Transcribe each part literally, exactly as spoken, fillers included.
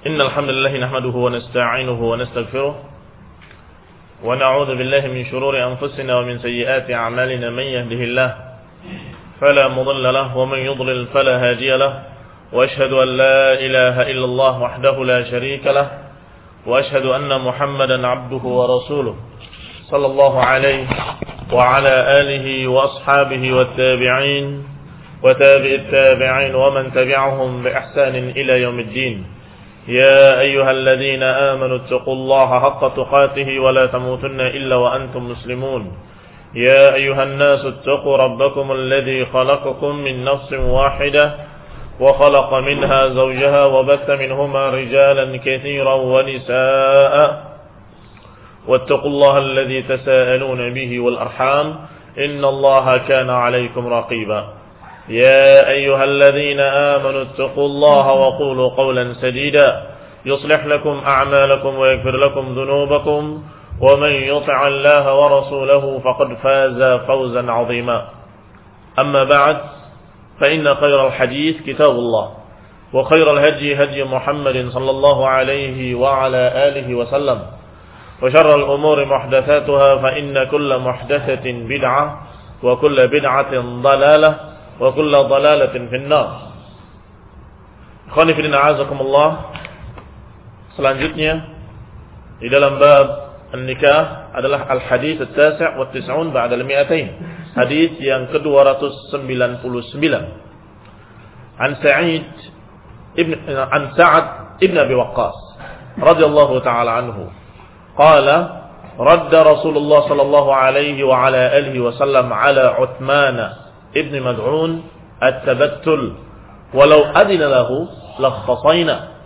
إن الحمد لله نحمده ونستعينه ونستغفره ونعوذ بالله من شرور أنفسنا ومن سيئات أعمالنا. من يهده الله فلا مضل له ومن يضلل فلا هادي له، وأشهد أن لا إله إلا الله وحده لا شريك له، وأشهد أن محمدا عبده ورسوله صلى الله عليه وعلى آله وأصحابه والتابعين وتابع التابعين ومن تبعهم بإحسان إلى يوم الدين. يا أيها الذين آمنوا اتقوا الله حق تقاته ولا تموتن إلا وأنتم مسلمون. يا أيها الناس اتقوا ربكم الذي خلقكم من نفس واحدة وخلق منها زوجها وبث منهما رجالا كثيرا ونساء، واتقوا الله الذي تساءلون به والأرحام إن الله كان عليكم رقيبا. يا أيها الذين آمنوا اتقوا الله وقولوا قولا سديدا يصلح لكم أعمالكم ويغفر لكم ذنوبكم، ومن يطع الله ورسوله فقد فاز فوزا عظيما. أما بعد، فإن خير الحديث كتاب الله، وخير الهدي هدي محمد صلى الله عليه وعلى آله وسلم، وشر الأمور محدثاتها، فإن كل محدثة بدعة وكل بدعة ضلالة وكل ضلالة في النار. Ikhwani fillah, a'azakumullah. Selanjutnya di dalam bab an-nikah adalah al-hadits at-tasi' wa tis'un ba'da al-mi'atain. Hadis yang ke dua ratus sembilan puluh sembilan. An Sa'id ibn an Sa'ad ibn Abi Waqqas radhiyallahu ta'ala anhu qala radda Rasulullah sallallahu alaihi wa ala alihi wa sallam ala Uthman ibn Mad'un at-tabattul walau adina lahu lakhtasayna.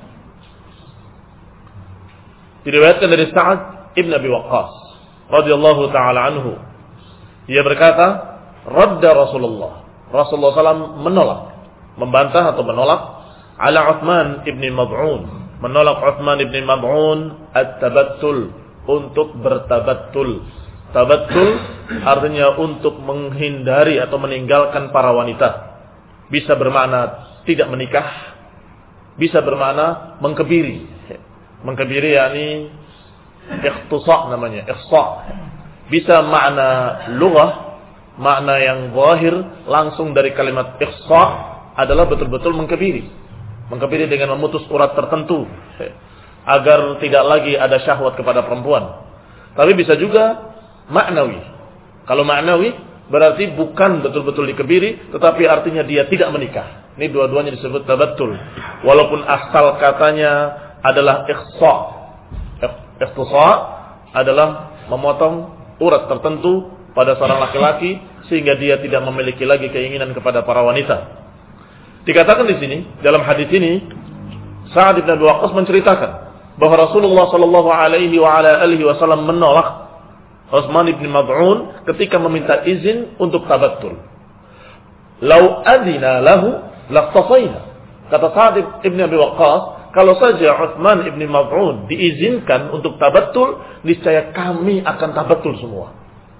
Diriwayatkan dari Sa'ad ibn Abi Waqqas radhiyallahu ta'ala anhu, ia berkata, radda Rasulullah Rasulullah sallallahu alaihi wasallam menolak, membantah atau menolak ala Uthman ibn Mad'un, menolak Uthman ibn Mad'un at-tabattul, untuk bertabattul. Tabattul artinya untuk menghindari atau meninggalkan para wanita. Bisa bermakna tidak menikah, bisa bermakna mengkebiri. Mengkebiri yakni ikhtisaq namanya, ihsa. Bisa makna lughah, makna yang zahir langsung dari kalimat ihsa adalah betul-betul mengkebiri. Mengkebiri dengan memutus urat tertentu agar tidak lagi ada syahwat kepada perempuan. Tapi bisa juga maknawi. Kalau maknawi berarti bukan betul-betul dikebiri, tetapi artinya dia tidak menikah. Ini dua-duanya disebut tabattul, walaupun asal katanya adalah ikhsa. Ikhtisaq adalah memotong urat tertentu pada seorang laki-laki sehingga dia tidak memiliki lagi keinginan kepada para wanita. Dikatakan di sini dalam hadis ini, Sa'ad bin Abi Waqqas menceritakan bahwa Rasulullah sallallahu alaihi wa ala alihi wasallam menolak Uthman ibn Mad'un ketika meminta izin untuk tabattul. Lau adina lahu laqtasayna. Kata Sa'ad ibn Abi Waqqas, kalau saja Uthman ibn Mad'un diizinkan untuk tabattul, niscaya kami akan tabattul semua.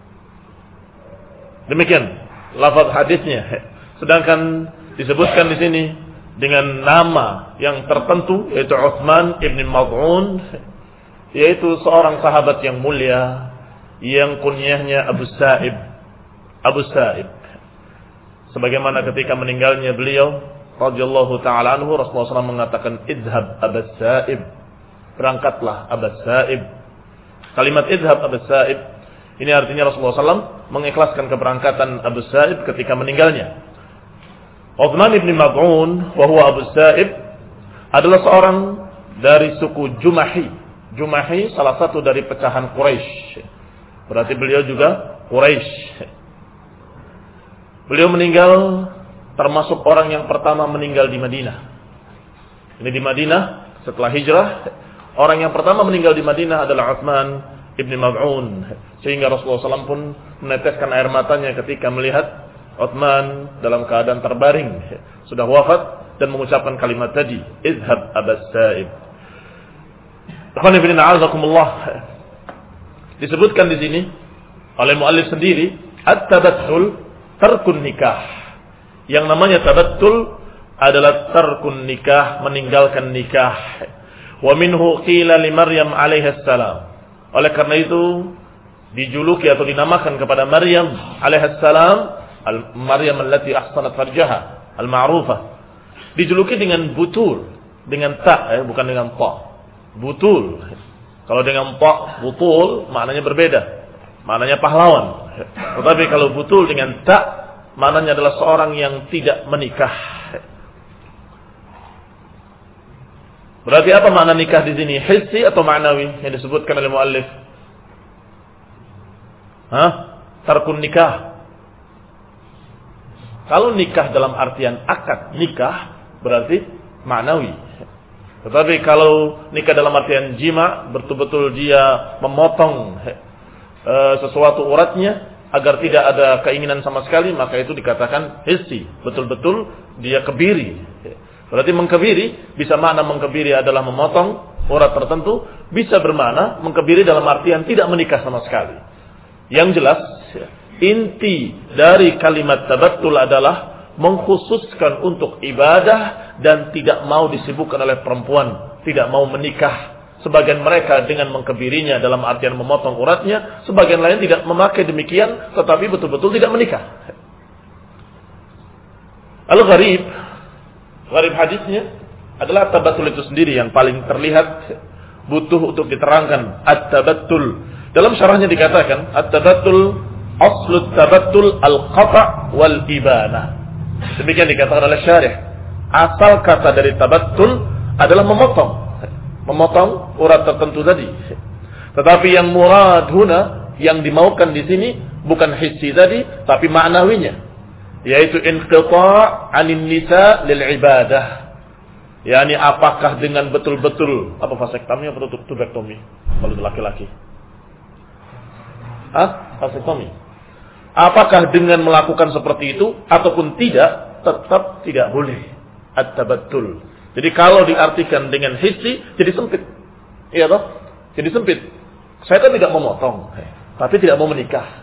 Demikian lafaz hadisnya. Sedangkan disebutkan di sini dengan nama yang tertentu, yaitu Uthman ibn Mad'un, yaitu seorang sahabat yang mulia yang kunyahnya Abu Sa'ib. Abu Sa'ib. Sebagaimana ketika meninggalnya beliau radhiyallahu ta'ala anhu, Rasulullah sallallahu alaihi wasallam mengatakan, idhab Abu Sa'ib, berangkatlah Abu Sa'ib. Kalimat idhab Abu Sa'ib ini artinya Rasulullah sallallahu alaihi wasallam mengikhlaskan keberangkatan Abu Sa'ib ketika meninggalnya. Uthman ibn Mad'un wa huwa Abu Sa'ib adalah seorang dari suku Jumahi. Jumahi salah satu dari pecahan Quraisy. Berarti beliau juga Quraisy. Beliau meninggal termasuk orang yang pertama meninggal di Madinah. Ini di Madinah setelah hijrah, orang yang pertama meninggal di Madinah adalah Uthman ibn Mad'un. Sehingga Rasulullah sallallahu alaihi wasallam pun meneteskan air matanya ketika melihat Uthman dalam keadaan terbaring, sudah wafat, dan mengucapkan kalimat tadi, idhab Abu Sa'ib. Ikhwani fillah, a'azakumullah. Disebutkan di sini oleh muallif sendiri, at-tabattul tarkun nikah. Yang namanya tabattul adalah tarkun nikah, meninggalkan nikah. Wa minhu qila li Maryam alaihi salam. Oleh karena itu dijuluki atau dinamakan kepada Maryam alaihi salam Maryam allati ahsanat farjaha al-ma'rufah. Dijuluki dengan butul, dengan ta, eh, bukan dengan ta. Butul. Kalau dengan ta, butul maknanya berbeda. Maknanya pahlawan. Tetapi kalau butul dengan ta, maknanya adalah seorang yang tidak menikah. Berarti apa makna nikah di sini? Hissi atau ma'nawi yang disebutkan oleh muallif? Hah? Tarkun nikah. Kalau nikah dalam artian akad nikah berarti ma'nawi. Tetapi kalau nikah dalam artian jima, betul-betul dia memotong e, sesuatu uratnya agar tidak ada keinginan sama sekali, maka itu dikatakan hissi. Betul-betul dia kebiri. Berarti mengkebiri, bisa makna mengkebiri adalah memotong urat tertentu, bisa bermakna mengkebiri dalam artian tidak menikah sama sekali. Yang jelas, inti dari kalimat tabattul adalah mengkhususkan untuk ibadah dan tidak mau disibukkan oleh perempuan, tidak mau menikah. Sebagian mereka dengan mengkebirinya dalam artian memotong uratnya, sebagian lain tidak memakai demikian, tetapi betul-betul tidak menikah. Al-gharib, gharib hadisnya adalah tabattul itu sendiri yang paling terlihat butuh untuk diterangkan. At-tabattul dalam syarahnya dikatakan at-tabattul aslut tabattul al-qata' wal ibana. Demikian dikatakan oleh syarih. Asal kata dari tabattul adalah memotong, memotong urat tertentu tadi. Tetapi yang murad huna, yang dimaukan di sini bukan hissi tadi, tapi maknawinya, yaitu inqita' anin nisa lil ibadah. Yani apakah dengan betul-betul apa vasektomi atau tubektomi kalau laki-laki? Hah? Vasektomi. Apakah dengan melakukan seperti itu ataupun tidak, tetap tidak boleh at-tabattul. Jadi kalau diartikan dengan hissi jadi sempit. Iya toh? Jadi sempit. Saya kan tidak memotong, tapi tidak mau menikah.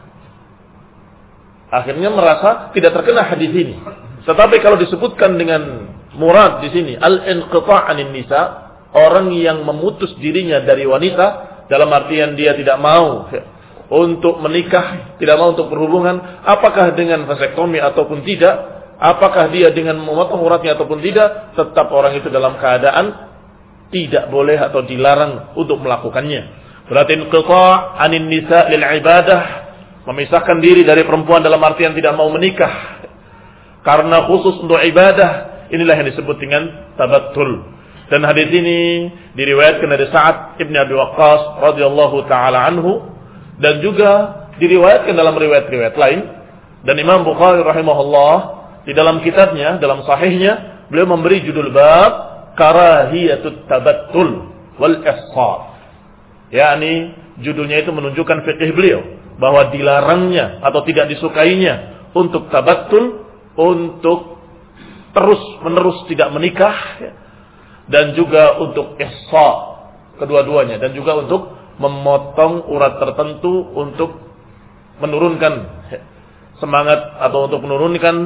Akhirnya merasa tidak terkena hadis ini. Tetapi kalau disebutkan dengan murad di sini al-inqita' anin nisa, orang yang memutus dirinya dari wanita dalam artian dia tidak mau untuk menikah, tidak mau untuk berhubungan, apakah dengan vasektomi ataupun tidak, apakah dia dengan memotong uratnya ataupun tidak, tetap orang itu dalam keadaan tidak boleh atau dilarang untuk melakukannya. Berarti inqita' anin nisa lil ibadah, memisahkan diri dari perempuan dalam artian tidak mau menikah karena khusus untuk ibadah. Inilah yang disebut dengan tabattul. Dan hadis ini diriwayatkan dari Sa'ad ibn Abi Waqqas radhiyallahu taala anhu, dan juga diriwayatkan dalam riwayat-riwayat lain. Dan Imam Bukhari rahimahullah di dalam kitabnya, dalam sahihnya, beliau memberi judul bab karahiyatut tabattul wal ihsan. yakni judulnya itu menunjukkan fikih beliau bahwa dilarangnya atau tidak disukainya untuk tabattul, untuk terus menerus tidak menikah, dan juga untuk ihsa, kedua-duanya, dan juga untuk memotong urat tertentu untuk menurunkan semangat atau untuk menurunkan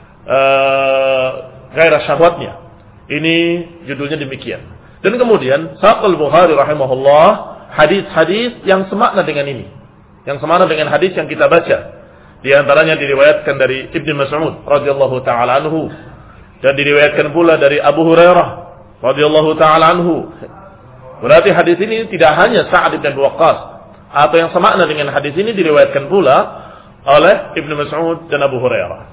uh, gairah syahwatnya. Ini judulnya demikian. Dan kemudian Saqal Bukhari rahimahullah hadis-hadis yang semakna dengan ini, yang semakna dengan hadis yang kita baca. Di antaranya diriwayatkan dari Ibnu Mas'ud radhiyallahu taala anhu, dan diriwayatkan pula dari Abu Hurairah radhiyallahu taala anhu. Berarti hadis ini tidak hanya Sa'ad bin Abi Waqqas, atau yang semakna dengan hadis ini diriwayatkan pula oleh Ibnu Mas'ud dan Abu Hurairah.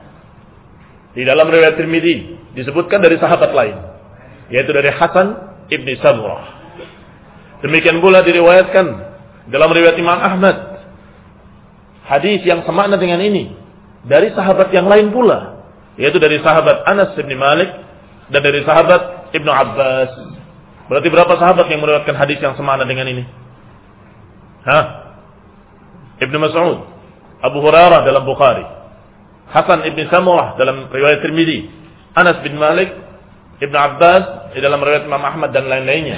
Di dalam riwayat Tirmidzi disebutkan dari sahabat lain, yaitu dari Hasan ibn Samurah. Demikian pula diriwayatkan dalam riwayat Imam Ahmad hadis yang semakna dengan ini dari sahabat yang lain pula, yaitu dari sahabat Anas bin Malik dan dari sahabat Ibnu Abbas. Berarti berapa sahabat yang meriwayatkan hadis yang semakna dengan ini? Hah? Ibnu Mas'ud, Abu Hurairah dalam Bukhari, Hasan ibn Samurah dalam riwayat Tirmidzi, Anas bin Malik, Ibnu Abbas di dalam riwayat Imam Ahmad dan lain-lainnya.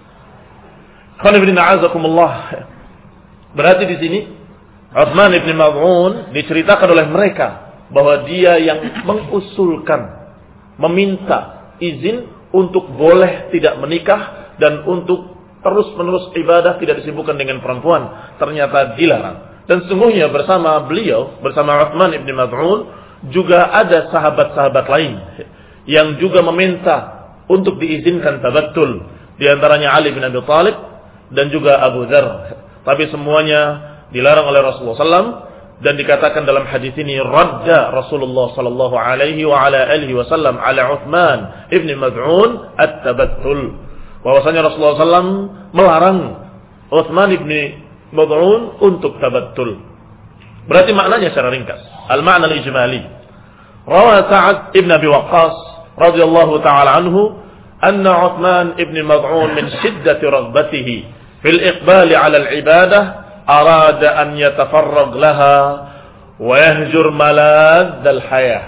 Khana bin A'azakumullah. Berarti di sini Utsman bin Maz'un diceritakan oleh mereka bahwa dia yang mengusulkan, meminta izin untuk boleh tidak menikah dan untuk terus-menerus ibadah tidak disibukkan dengan perempuan, ternyata dilarang. Dan sesungguhnya bersama beliau, bersama Utsman ibn Maz'un, juga ada sahabat-sahabat lain yang juga meminta untuk diizinkan tabattul. Di antaranya Ali bin Abi Thalib dan juga Abu Dzar. Tapi semuanya dilarang oleh Rasulullah sallallahu alaihi wasallam, dan dikatakan dalam hadis ini radda Rasulullah sallallahu alaihi wa ala alihi wasallam ala Utsman ibn Maz'un at-tabattul. Bahwasanya Rasulullah sallallahu alaihi wasallam melarang Utsman ibn Maz'un untuk tabattul. Berarti maknanya secara ringkas. Al-ma'na al-ijmali. Rawa Sa'ad ibn Abi Waqqas radhiyallahu ta'ala anhu anna Utsman ibn Maz'un min shiddati raghbatihi fil iqbal 'ala al-ibadah arada an yatafarrag laha wa yahjur malad al-hayah.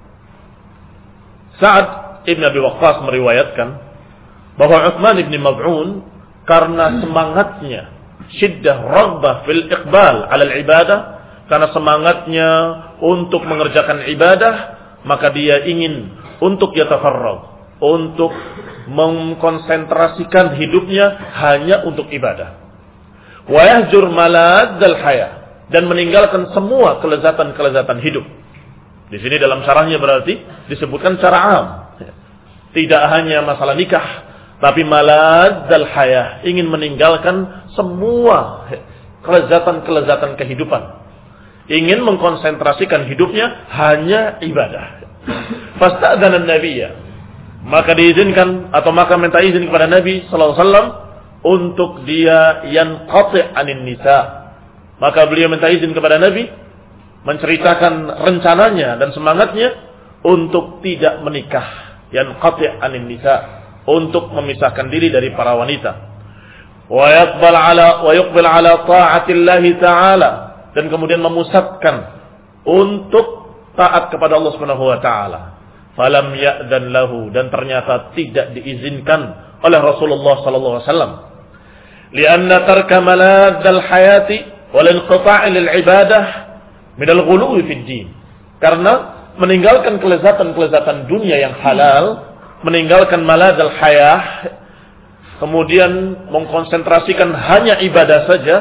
Sa'ad ibn Abi Waqqas meriwayatkan bahwa Utsman ibn Maz'un karena semangatnya syiddah raghbah fil iqbal 'ala al-ibadah, karena semangatnya untuk mengerjakan ibadah, maka dia ingin untuk yatafarrag, untuk mengkonsentrasikan hidupnya hanya untuk ibadah. Wa yahjur malad al-hayah, dan meninggalkan semua kelezatan-kelezatan hidup. Di sini dalam syarahnya berarti disebutkan secara am. Tidak hanya masalah nikah, tapi malad al-hayah, ingin meninggalkan semua kelezatan-kelezatan kehidupan. Ingin mengkonsentrasikan hidupnya hanya ibadah. Fasta'dzana an-nabiyya, maka diizinkan atau maka minta izin kepada Nabi sallallahu alaihi wasallam untuk dia yanqati' anin nisa. Maka beliau minta izin kepada Nabi menceritakan rencananya dan semangatnya untuk tidak menikah, yanqati' anin nisa, untuk memisahkan diri dari para wanita. Wa yaqbal ala wa yuqbil ala ta'atillahi ta'ala, dan kemudian memusatkan untuk taat kepada Allah Subhanahu wa taala. Falam ya'dan lahu, dan ternyata tidak diizinkan oleh Rasulullah sallallahu alaihi wasallam. Lianna tarka malad al-hayati wal inqita' lil ibadah min al-ghuluw fi ad-din. Karena meninggalkan kelezatan-kelezatan dunia yang halal, meninggalkan malad al-hayah, kemudian mengkonsentrasikan hanya ibadah saja,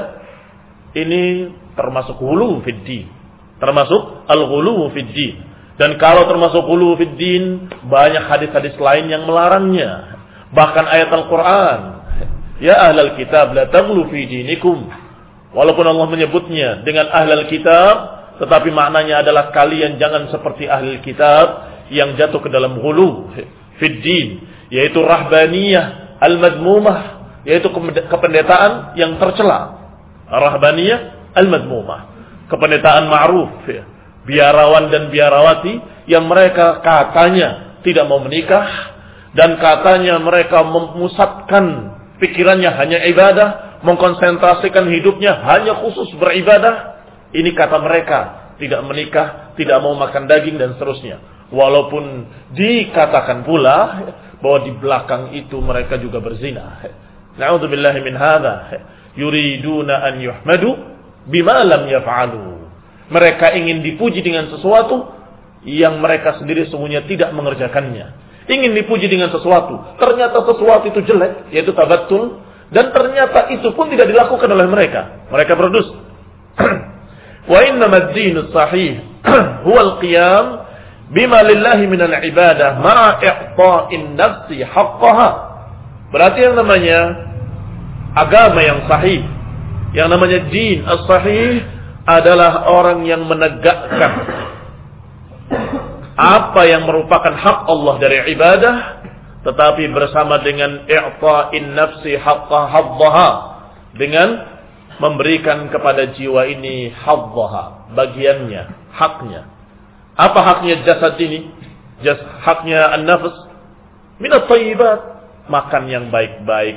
ini termasuk ghuluw fid din, termasuk al-ghuluw fid din. Dan kalau termasuk ghuluw fid din, banyak hadis-hadis lain yang melarangnya. Bahkan ayat Al-Qur'an, ya ahlal kitab la taghlu fi dinikum. Walaupun Allah menyebutnya dengan ahlal kitab, tetapi maknanya adalah kalian jangan seperti ahlul kitab yang jatuh ke dalam ghuluw fid din, yaitu rahbaniyah al-madmumah, yaitu kependetaan yang tercela. Rahbaniyah al-madmumah, kependetaan ma'ruf, biarawan dan biarawati yang mereka katanya tidak mau menikah, dan katanya mereka memusatkan pikirannya hanya ibadah, mengkonsentrasikan hidupnya hanya khusus beribadah. Ini kata mereka, tidak menikah, tidak mau makan daging dan seterusnya. Walaupun dikatakan pula bahwa di belakang itu mereka juga berzina. Na'udzubillahi min hadza. Yuriduna an yuhmadu bima lam yaf'alu. Mereka ingin dipuji dengan sesuatu yang mereka sendiri sesungguhnya tidak mengerjakannya. Ingin dipuji dengan sesuatu, ternyata sesuatu itu jelek, yaitu tabattul, dan ternyata itu pun tidak dilakukan oleh mereka. Mereka berdusta. Wa innamad dinus sahih huwal qiyam bima lillahi minal ibadah ma'a i'ta'in nafsi haqqaha. Berarti yang namanya agama yang sahih, yang namanya din as-sahih, adalah orang yang menegakkan apa yang merupakan hak Allah dari ibadah, tetapi bersama dengan i'ta'in nafsi haqqa haddaha, dengan memberikan kepada jiwa ini haddaha, bagiannya, haknya. Apa haknya jasad ini? Jas, haknya an-nafs minat thayyibat, makan yang baik-baik,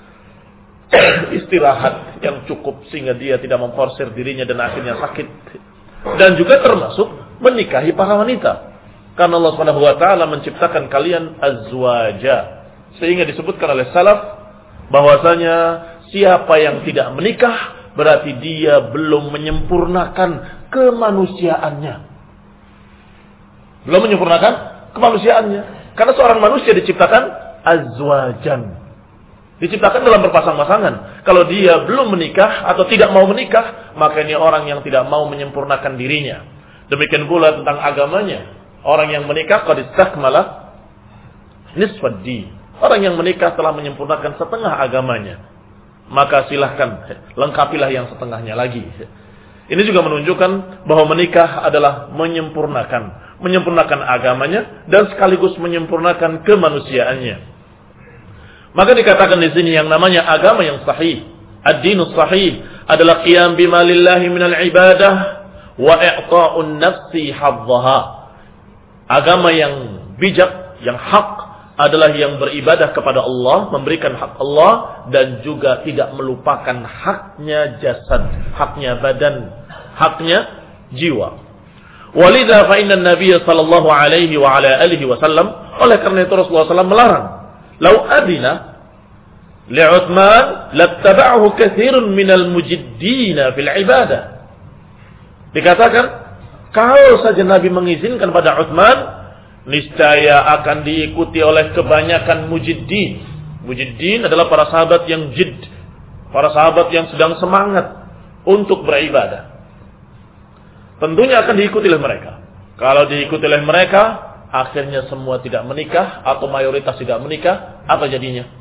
istirahat yang cukup sehingga dia tidak memforsir dirinya dan akhirnya sakit. Dan juga termasuk menikahi para wanita. Karena Allah Subhanahu wa taala menciptakan kalian azwaja, sehingga disebutkan oleh salaf bahwasanya siapa yang tidak menikah berarti dia belum menyempurnakan kemanusiaannya. Belum menyempurnakan kemanusiaannya. Karena seorang manusia diciptakan azwajan. Diciptakan dalam berpasang-pasangan. Kalau dia belum menikah atau tidak mau menikah, maka ini orang yang tidak mau menyempurnakan dirinya. Demikian pula tentang agamanya. Orang yang menikah qad istakmala nisfad din. Orang yang menikah telah menyempurnakan setengah agamanya. Maka silahkan lengkapilah yang setengahnya lagi. Ini juga menunjukkan bahwa menikah adalah menyempurnakan, menyempurnakan agamanya dan sekaligus menyempurnakan kemanusiaannya. Maka dikatakan di sini yang namanya agama yang sahih, ad-dinus sahih adalah qiyam bima lillahi minal ibadah wa i'ta'un nafsi hadzaha. Agama yang bijak, yang hak adalah yang beribadah kepada Allah, memberikan hak Allah dan juga tidak melupakan haknya jasad, haknya badan, haknya jiwa. Walidha fa inna an-nabiy sallallahu alaihi wa ala alihi wasallam, oleh karena itu Rasulullah sallallahu alaihi wasallam melarang. Lau adina li'Uthman lattaba'ahu katsirun minal mujiddina fil ibadah. Dikatakan kalau saja Nabi mengizinkan pada Uthman, niscaya akan diikuti oleh kebanyakan mujiddin. Mujiddin adalah para sahabat yang jid, para sahabat yang sedang semangat untuk beribadah. Tentunya akan diikuti oleh mereka. Kalau diikuti oleh mereka, akhirnya semua tidak menikah atau mayoritas tidak menikah, apa jadinya?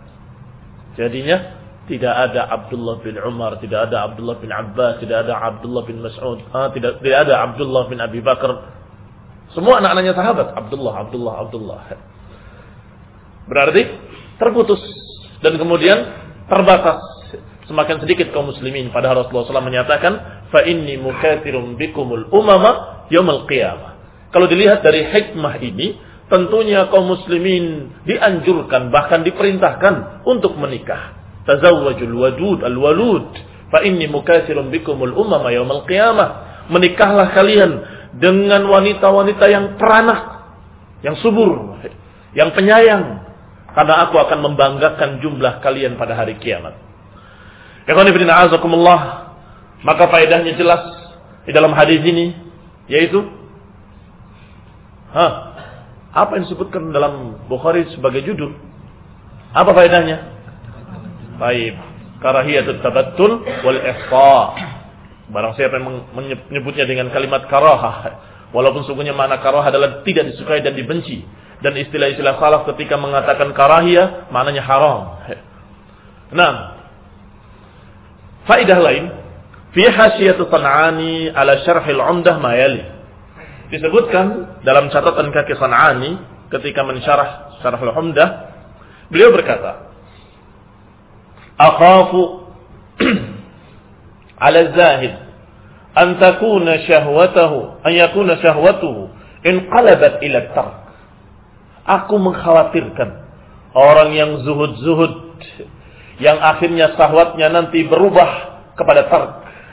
Jadinya tidak ada Abdullah bin Umar, tidak ada Abdullah bin Abbas, tidak ada Abdullah bin Mas'ud, ah, tidak tidak ada Abdullah bin Abi Bakar. Semua anak-anaknya sahabat, Abdullah, Abdullah, Abdullah. Berarti terputus dan kemudian terbatas. Semakin sedikit kaum muslimin. Padahal Rasulullah shallallahu alaihi wasallam menyatakan, fa inni mukatsirun bikumul umama yaumil qiyamah. Kalau dilihat dari hikmah ini, tentunya kaum muslimin dianjurkan, bahkan diperintahkan untuk menikah. Tazawwajul wadud al-walud, fa inni mukatsirun bikumul umama yaumil qiyamah. Menikahlah kalian dengan wanita-wanita yang peranak, yang subur, yang penyayang, karena aku akan membanggakan jumlah kalian pada hari kiamat. Ikhwani fillah azakumullah, maka faedahnya jelas di dalam hadis ini, yaitu Hah, apa yang disebutkan dalam Bukhari sebagai judul? Apa faedahnya? Baik, karahiyatut tabattul wal ihsa. Barang siapa yang menyebutnya dengan kalimat karahah, walaupun sungguhnya makna karahah adalah tidak disukai dan dibenci, dan istilah-istilah salaf ketika mengatakan karahiyah maknanya haram. Nah, faedah lain fi hasyiatus San'ani ala syarhil 'Umdah ma yali. Disebutkan dalam catatan kaki San'ani ketika mensyarah Syarh al-Umdah, beliau berkata, akhafu ala zahid an takuna syahwatahu an yakuna syahwatuhu inqalabat ila tark. Aku mengkhawatirkan orang yang zuhud-zuhud yang akhirnya syahwatnya nanti berubah kepada tark.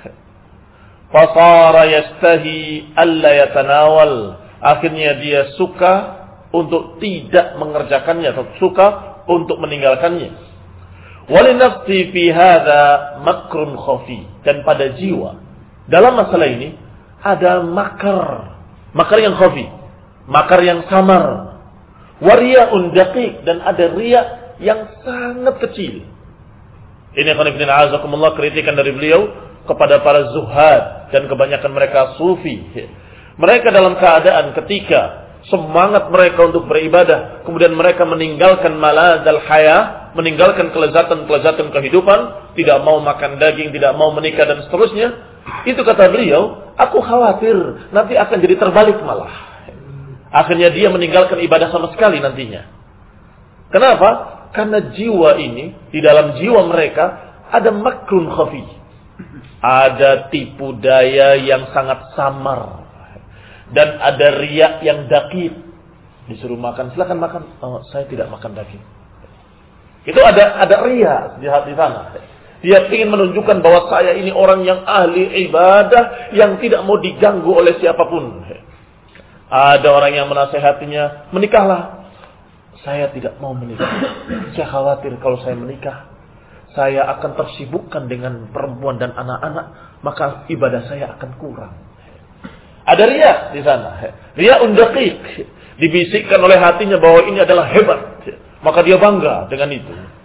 Fasara yastahi alla yatanawal. Akhirnya dia suka untuk tidak mengerjakannya atau suka untuk meninggalkannya. Walinafsi fi hadza makrun khafi. Dan pada jiwa dalam masalah ini ada makar, makar yang khafi, makar yang samar. Wariya'un daqiq, dan ada riya yang sangat kecil. Ini khonifidin azakumullah kritikan dari beliau kepada para zuhad dan kebanyakan mereka sufi. Mereka dalam keadaan ketika semangat mereka untuk beribadah, kemudian mereka meninggalkan maladzal haya, meninggalkan kelezatan-kelezatan kehidupan, tidak mau makan daging, tidak mau menikah dan seterusnya. Itu kata beliau, aku khawatir nanti akan jadi terbalik malah. Akhirnya dia meninggalkan ibadah sama sekali nantinya. Kenapa? Karena jiwa ini, di dalam jiwa mereka ada makrun khafi. Ada tipu daya yang sangat samar. Dan ada riya yang dakik. Disuruh makan, silakan makan. Oh, saya tidak makan daging. Itu ada ada riya di hati sana. Dia ingin menunjukkan bahwa saya ini orang yang ahli ibadah, yang tidak mau diganggu oleh siapapun. Ada orang yang menasehatinya, menikahlah. Saya tidak mau menikah. Saya khawatir kalau saya menikah, saya akan tersibukkan dengan perempuan dan anak-anak, maka ibadah saya akan kurang. Ada riya di sana. Riya undaqiq. Dibisikkan oleh hatinya bahwa ini adalah hebat. Maka dia bangga dengan itu.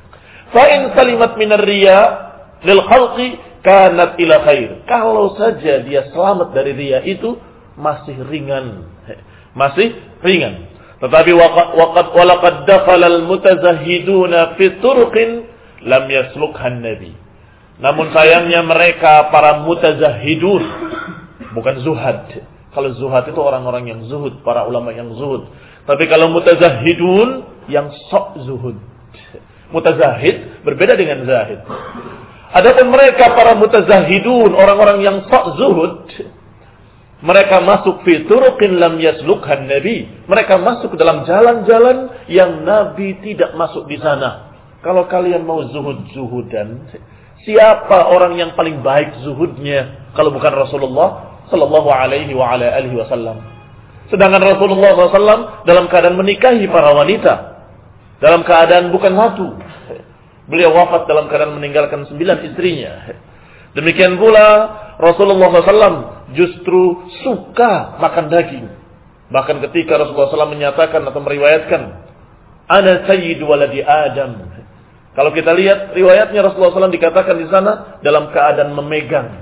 Fa in salimat minar riya lil khalqi kanat ila khair. Kalau saja dia selamat dari riya itu masih ringan. Masih ringan. Tetapi waqad walaqad dakhala al mutazahhiduna fi turqin lam yaslukhan nabi. Namun sayangnya mereka para mutazahhidun, bukan zuhad. Kalau zuhad itu orang-orang yang zuhud, para ulama yang zuhud. Tapi kalau mutazahhidun yang sok zuhud. Mutazahid berbeda dengan zahid. Adapun mereka para mutazahidun, orang-orang yang sok zuhud, mereka masuk fi turuqin lam yaslukhan nabi. Mereka masuk ke dalam jalan-jalan yang Nabi tidak masuk di sana. Kalau kalian mau zuhud-zuhudan, siapa orang yang paling baik zuhudnya kalau bukan Rasulullah sallallahu alaihi wa ala alihi wasallam? Sedangkan Rasulullah sallallahu alaihi wasallam dalam keadaan menikahi para wanita. Dalam keadaan bukan satu. Beliau wafat dalam keadaan meninggalkan sembilan istrinya. Demikian pula Rasulullah sallallahu alaihi wasallam justru suka makan daging. Bahkan ketika Rasulullah sallallahu alaihi wasallam menyatakan atau meriwayatkan, Ana sayyidu waladi Adam. Kalau kita lihat riwayatnya Rasulullah sallallahu alaihi wasallam dikatakan di sana dalam keadaan memegang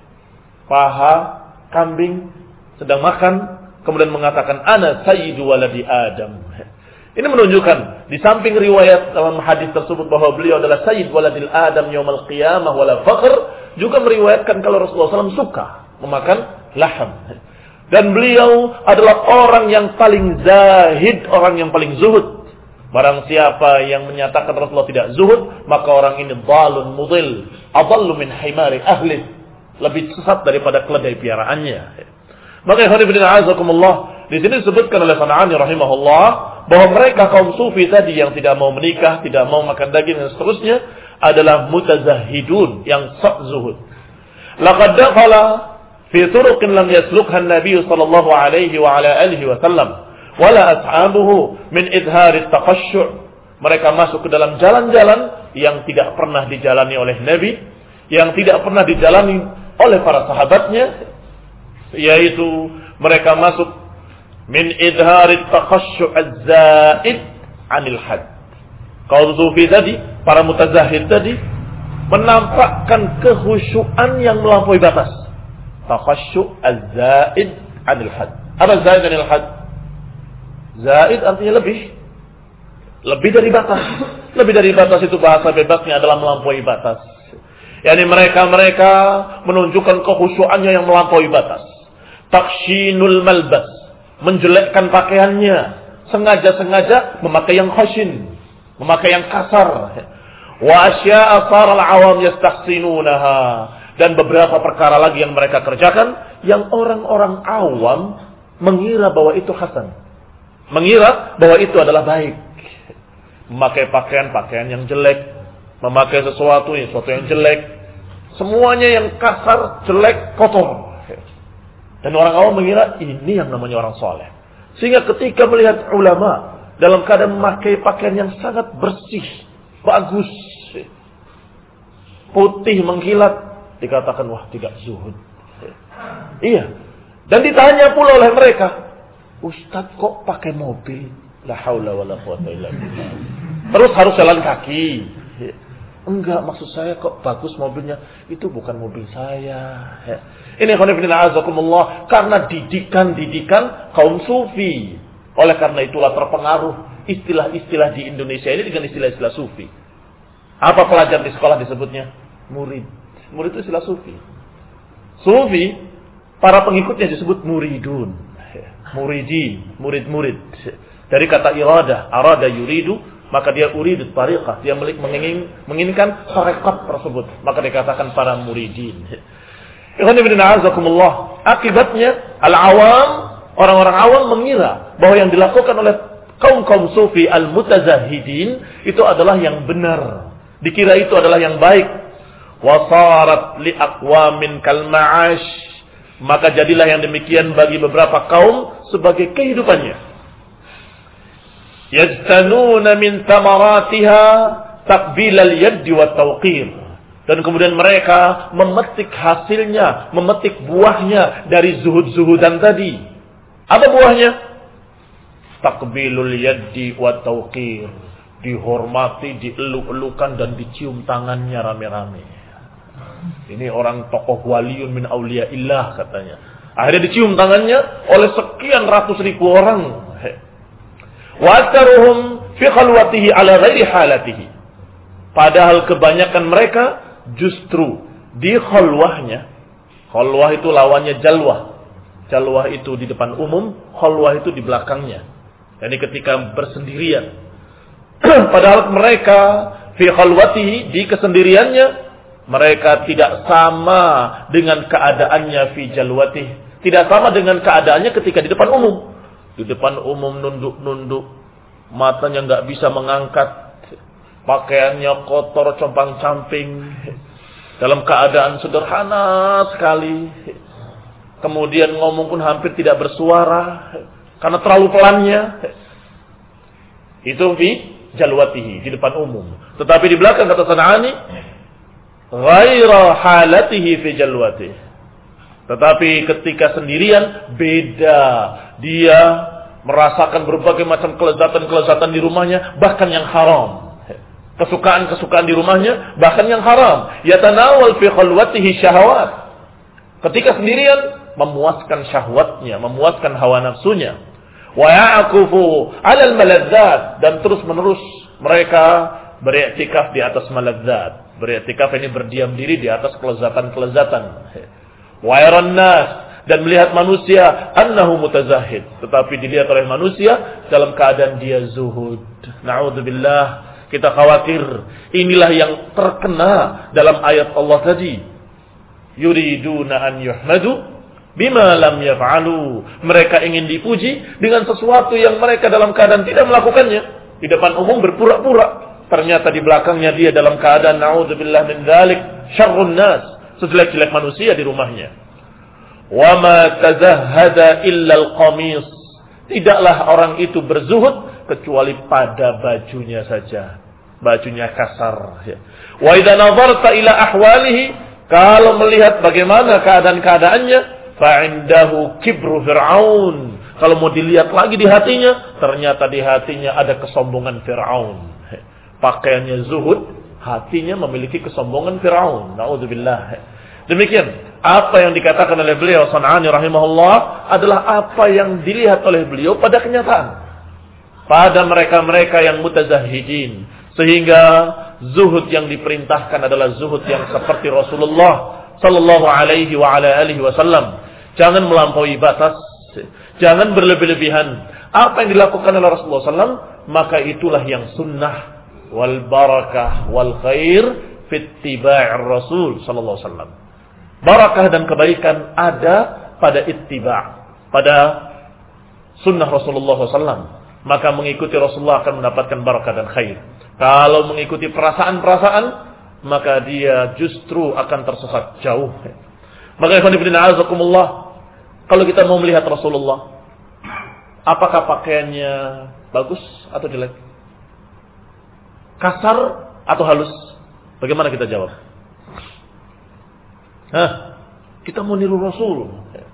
paha kambing sedang makan. Kemudian mengatakan, Ana sayyidu waladi Adam. Ini menunjukkan di samping riwayat dalam hadis tersebut bahwa beliau adalah Sayyid waladil Adam yaumil qiyamah wala fakhr, juga meriwayatkan kalau Rasulullah sallallahu alaihi wasallam suka memakan laham. Dan beliau adalah orang yang paling zahid, orang yang paling zuhud. Barang siapa yang menyatakan Rasulullah tidak zuhud, maka orang ini dhalun mudil, adallu min himari ahli, lebih sesat daripada keledai piaraannya. Maka ikhwan fillah azakumullah, di sini disebutkan oleh Sana'ani rahimahullah bahwa mereka kaum sufi tadi yang tidak mau menikah, tidak mau makan daging dan seterusnya adalah mutazahidun yang sok zuhud. Laqad dakhala fi turuqin lam yaslukha an-nabiy sallallahu alaihi wa ala alihi wa sallam wala ashabuhu min idhar at-taqashshu'. Mereka masuk ke dalam jalan-jalan yang tidak pernah dijalani oleh Nabi, yang tidak pernah dijalani oleh para sahabatnya, yaitu mereka masuk min idharit taqashshu' az-zaid 'anil had. Kaum sufi tadi, para mutazahid tadi menampakkan kehusyuan yang melampaui batas. Taqashshu' az-zaid 'anil had. Apa zaid 'anil had? Zaid artinya lebih. Lebih dari batas. Lebih dari batas itu bahasa bebasnya adalah melampaui batas. Yani mereka-mereka menunjukkan kehusyuannya yang melampaui batas. Takshinul malbas, menjelekkan pakaiannya, sengaja-sengaja memakai yang khashin, memakai yang kasar. Wa asya'a saral awam yastahsinunaha, dan beberapa perkara lagi yang mereka kerjakan yang orang-orang awam mengira bahwa itu hasan, mengira bahwa itu adalah baik. Memakai pakaian-pakaian yang jelek, memakai sesuatu yang sesuatu yang jelek, semuanya yang kasar, jelek, kotor. Dan orang awam mengira ini yang namanya orang soleh. Sehingga ketika melihat ulama dalam keadaan memakai pakaian yang sangat bersih, bagus, putih mengkilat, dikatakan wah tidak zuhud. Iya. Dan ditanya pula oleh mereka, Ustaz kok pakai mobil? La haula wala quwwata illa billah. Terus harus jalan kaki. Enggak, maksud saya kok bagus mobilnya. Itu bukan mobil saya. Ini khonifidina azakumullah. Karena didikan-didikan kaum sufi. Oleh karena itulah terpengaruh istilah-istilah di Indonesia ini dengan istilah-istilah sufi. Apa pelajar di sekolah disebutnya? Murid. Murid itu istilah sufi. Sufi, para pengikutnya disebut muridun. Muridi, murid-murid. Dari kata iradah, arada yuridu, maka dia uridut tariqah, dia mengingin, menginginkan tarekat tersebut, maka dikatakan para muridin. Ikhwan fillah a'azakumullah. Akibatnya al-awam, orang-orang awam mengira bahwa yang dilakukan oleh kaum-kaum sufi al-mutazahidin itu adalah yang benar, dikira itu adalah yang baik. Wasarat li aqwamin kal ma'ash, maka jadilah yang demikian bagi beberapa kaum sebagai kehidupannya. Yajtanuna min thamaratiha taqbil al-yad wa tawqir. Dan kemudian mereka memetik hasilnya, memetik buahnya dari zuhud-zuhudan tadi. Apa buahnya? Taqbilul yaddi wa tawqir. dihormati, dieluk-elukan dan dicium tangannya rame-rame. Ini orang tokoh waliyun min auliyaillah katanya. Akhirnya dicium tangannya oleh sekian ratus ribu orang. Wa aktsaruhum fi khalwatihi ala ghairi halatihi. Padahal kebanyakan mereka justru di khalwahnya. Khalwah itu lawannya jalwah. Jalwah itu di depan umum, khalwah itu di belakangnya. Jadi ketika bersendirian. Padahal mereka fi khalwatihi, di kesendiriannya, mereka tidak sama dengan keadaannya fi jalwatih. Tidak sama dengan keadaannya ketika di depan umum. Di depan umum nunduk-nunduk, matanya nggak bisa mengangkat, pakaiannya kotor, compang-camping, dalam keadaan sederhana sekali. Kemudian ngomong pun hampir tidak bersuara karena terlalu pelannya. Itu fi jalwatihi, di depan umum. Tetapi di belakang kata San'ani, ghaira halatihi fi jalwatih. Tetapi ketika sendirian beda. Dia merasakan berbagai macam kelezatan-kelezatan di rumahnya, bahkan yang haram. Kesukaan-kesukaan di rumahnya, bahkan yang haram. Yatanawal fi khalwatihi syahawat. Ketika sendirian memuaskan syahwatnya, memuaskan hawa nafsunya. Wa ya'kufu 'alal maladzat, dan terus-menerus mereka beriktikaf di atas maladzat. Beriktikaf ini berdiam diri di atas kelezatan-kelezatan. Wa yaran nas, dan melihat manusia annahu mutazahid, tetapi dilihat oleh manusia dalam keadaan dia zuhud. Na'udzubillah, kita khawatir inilah yang terkena dalam ayat Allah tadi. Yuriduna an yuhmadu bima lam yaf'alu. Mereka ingin dipuji dengan sesuatu yang mereka dalam keadaan tidak melakukannya. Di depan umum berpura-pura, ternyata di belakangnya dia dalam keadaan na'udzubillah min dzalik syarrun nas, sejelek-jelek manusia di rumahnya. Wa ma tazahhada illa al-qamis. Tidaklah orang itu berzuhud kecuali pada bajunya saja. Bajunya kasar. Wa idza nazarta ila ahwalihi, kalau melihat bagaimana keadaan-keadaannya, fa indahu kibru fir'aun. Kalau mau dilihat lagi di hatinya, ternyata di hatinya ada kesombongan Fir'aun. Pakaiannya zuhud, hatinya memiliki kesombongan Fir'aun. Na'udzubillah. Demikian, apa yang dikatakan oleh beliau San'ani rahimahullah adalah apa yang dilihat oleh beliau pada kenyataan. Pada mereka-mereka yang mutazahidin. Sehingga zuhud yang diperintahkan adalah zuhud yang seperti Rasulullah sallallahu alaihi wa ala alihi wasallam. Jangan melampaui batas, jangan berlebih-lebihan. Apa yang dilakukan oleh Rasulullah sallallahu alaihi wasallam, maka itulah yang sunnah wal barakah wal khair fi ittiba'ir Rasul sallallahu alaihi wasallam. Barakah dan kebaikan ada pada ittiba', pada sunnah Rasulullah sallallahu alaihi wasallam. Maka mengikuti Rasulullah akan mendapatkan barakah dan khair. Kalau mengikuti perasaan-perasaan, maka dia justru akan tersesat jauh. Maka ikhwan fillah azakumullah, kalau kita mau melihat Rasulullah, apakah pakaiannya bagus atau jelek? Kasar atau halus? Bagaimana kita jawab? Hah? Kita mau niru Rasul.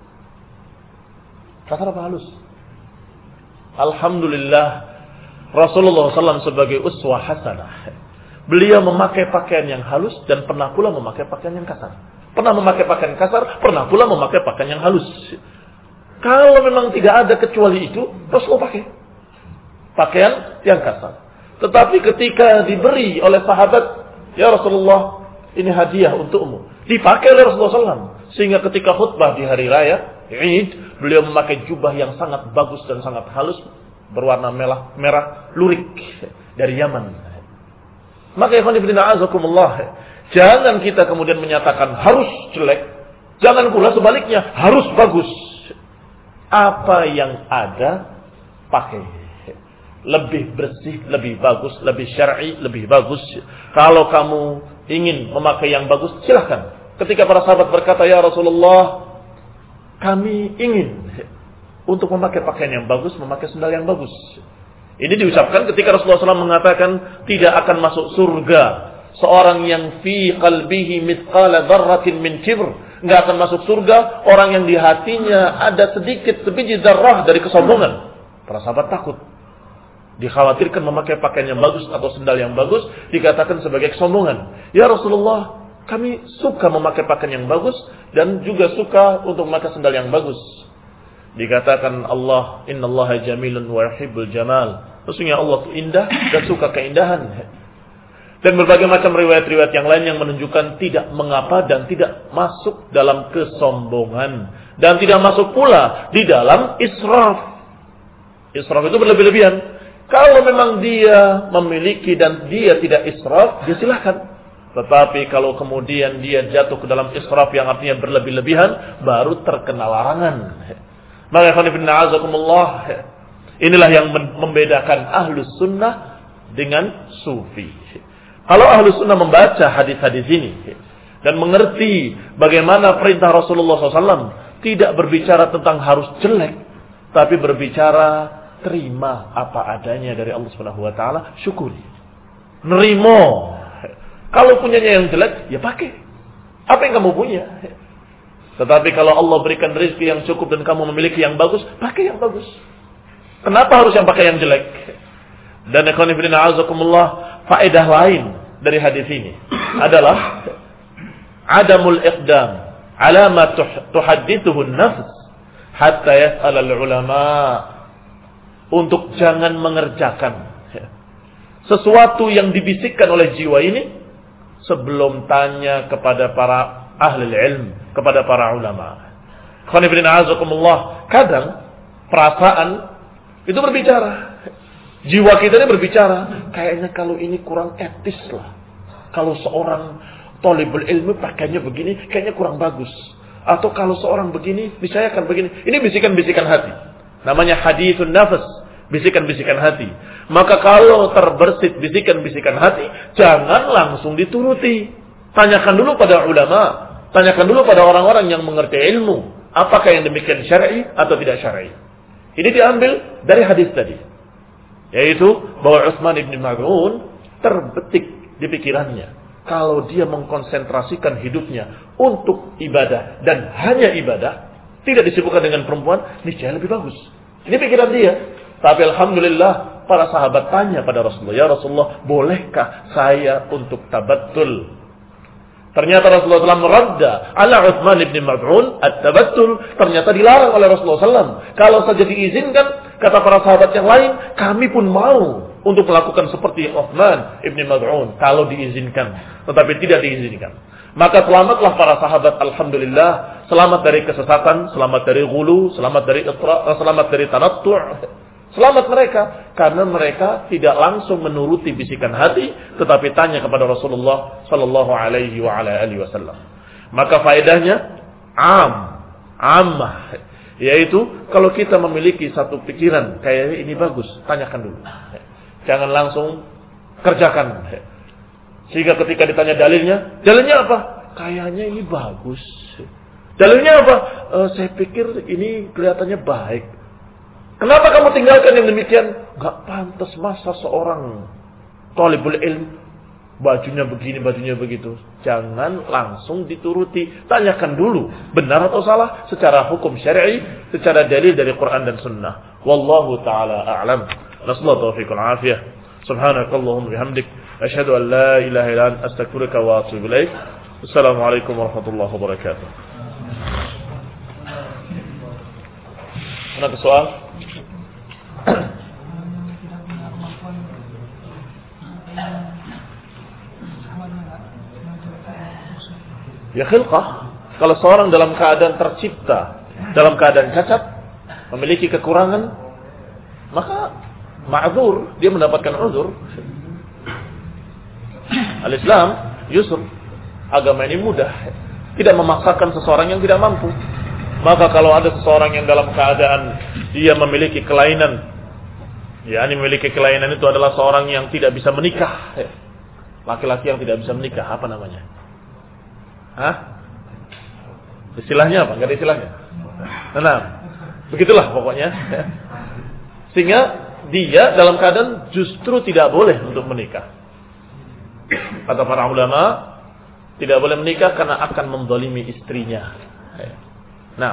Kasar apa halus? Alhamdulillah, Rasulullah sallallahu alaihi wasallam sebagai uswah hasanah. Beliau memakai pakaian yang halus dan pernah pula memakai pakaian yang kasar. Pernah memakai pakaian kasar, pernah pula memakai pakaian yang halus. Kalau memang tidak ada kecuali itu, Rasulullah pakai pakaian yang kasar. Tetapi ketika diberi oleh sahabat, ya Rasulullah, ini hadiah untukmu, dipakai oleh Rasulullah sallallahu alaihi wasallam. Sehingga ketika khutbah di hari raya Id, beliau memakai jubah yang sangat bagus dan sangat halus, berwarna merah, merah lurik dari Yaman. Maka ikhwan fillah azakumullah, jangan kita kemudian menyatakan harus jelek, jangan pula sebaliknya harus bagus. Apa yang ada pakai. Lebih bersih, lebih bagus, lebih syar'i, lebih bagus. Kalau kamu ingin memakai yang bagus, silahkan. Ketika para sahabat berkata, ya Rasulullah, kami ingin untuk memakai pakaian yang bagus, memakai sandal yang bagus. Ini diucapkan ketika Rasulullah shallallahu alaihi wasallam mengatakan tidak akan masuk surga seorang yang fi qalbihi mithqala dzarratin min kibr. Enggak akan masuk surga orang yang di hatinya ada sedikit sebiji dzarrah dari kesombongan. Para sahabat takut. Dikhawatirkan memakai pakaian yang bagus atau sendal yang bagus dikatakan sebagai kesombongan. Ya Rasulullah, kami suka memakai pakaian yang bagus dan juga suka untuk memakai sendal yang bagus. Dikatakan Allah, innallaha jamilun wa yuhibbul jamal. Sesungguhnya Allah itu indah dan suka keindahan. Dan berbagai macam riwayat-riwayat yang lain yang menunjukkan tidak mengapa dan tidak masuk dalam kesombongan. Dan tidak masuk pula di dalam israf. Israf itu berlebih-lebihan. Kalau memang dia memiliki dan dia tidak israf, dia silakan. Tetapi kalau kemudian dia jatuh ke dalam israf yang artinya berlebih-lebihan, baru terkena larangan. Maka azakumullah, inilah yang membedakan ahlus sunnah dengan sufi. Kalau ahlus sunnah membaca hadis-hadis ini dan mengerti bagaimana perintah Rasulullah shallallahu alaihi wasallam, tidak berbicara tentang harus jelek, tapi berbicara terima apa adanya dari Allah Subhanahu wa taala, syukuri. Nerimo. Kalau punyanya yang jelek, ya pakai. Apa yang kamu punya? Tetapi kalau Allah berikan rezeki yang cukup dan kamu memiliki yang bagus, pakai yang bagus. Kenapa harus yang pakai yang jelek? Dan ikhwan fillah azakumullah, faedah lain dari hadis ini adalah adamul iqdam ala ma tuhaddithuhu an-nafs hatta yas'al al-ulama. Untuk jangan mengerjakan sesuatu yang dibisikkan oleh jiwa ini sebelum tanya kepada para ahli ilmu, kepada para ulama. Kadang perasaan itu berbicara, jiwa kita ini berbicara, kayaknya kalau ini kurang etis lah. Kalau seorang thalibul ilmu pakainya begini, kayaknya kurang bagus. Atau kalau seorang begini, niscaya akan begini. Ini bisikan-bisikan hati. Namanya hadithun nafas, bisikan-bisikan hati. Maka kalau terbersit bisikan-bisikan hati, jangan langsung dituruti. Tanyakan dulu pada ulama, tanyakan dulu pada orang-orang yang mengerti ilmu, apakah yang demikian syar'i atau tidak syar'i. Ini diambil dari hadis tadi, yaitu bahwa Utsman bin Maz'un terbetik di pikirannya, kalau dia mengkonsentrasikan hidupnya untuk ibadah dan hanya ibadah, tidak disibukkan dengan perempuan, niscaya lebih bagus. Ini pikiran dia. Tapi alhamdulillah para sahabat tanya pada Rasulullah, ya Rasulullah, bolehkah saya untuk tabattul? Ternyata Rasulullah shallallahu alaihi wasallam meradda ala Utsman bin Maz'un at-tabattul. Ternyata dilarang oleh Rasulullah shallallahu alaihi wasallam. Kalau saja diizinkan, kata para sahabat yang lain, kami pun mau untuk melakukan seperti Utsman bin Maz'un kalau diizinkan. Tetapi tidak diizinkan. Maka selamatlah para sahabat, alhamdulillah, selamat dari kesesatan, selamat dari ghulu, selamat dari itra, selamat dari tanattu'. Selamat mereka karena mereka tidak langsung menuruti bisikan hati, tetapi tanya kepada Rasulullah sallallahu alaihi wa ala alihi wasallam. Maka faedahnya am, ammah, yaitu kalau kita memiliki satu pikiran kayak ini bagus, tanyakan dulu. Jangan langsung kerjakan. Sehingga ketika ditanya dalilnya, dalilnya apa? Kayaknya ini bagus. Dalilnya apa? E, saya pikir ini kelihatannya baik. Kenapa kamu tinggalkan yang demikian? Gak pantas masa seorang thalibul ilm bajunya begini, bajunya begitu. Jangan langsung dituruti. Tanyakan dulu benar atau salah secara hukum syar'i, secara dalil dari Quran dan Sunnah. Wallahu taala a'lam. Nasallahu taufiq wal afiyah. Subhanakallahumma bihamdik asyhadu an la ilaha illa anta astaghfiruka wa atubu ilaik. Assalamualaikum warahmatullahi wabarakatuh. Ada soal? Ya khilqah. Kalau seorang dalam keadaan tercipta, dalam keadaan cacat, memiliki kekurangan, maka ma'dzur, dia mendapatkan uzur. Al-Islam yusr, agama ini mudah, tidak memaksakan seseorang yang tidak mampu. Maka kalau ada seseorang yang dalam keadaan dia memiliki kelainan, ya ini memiliki kelainan itu adalah seorang yang tidak bisa menikah. Laki-laki yang tidak bisa menikah, apa namanya? Hah? Istilahnya apa? Enggak ada istilahnya. Nah, begitulah pokoknya. Sehingga dia dalam keadaan justru tidak boleh untuk menikah. Kata para ulama, tidak boleh menikah karena akan menzalimi istrinya. Nah,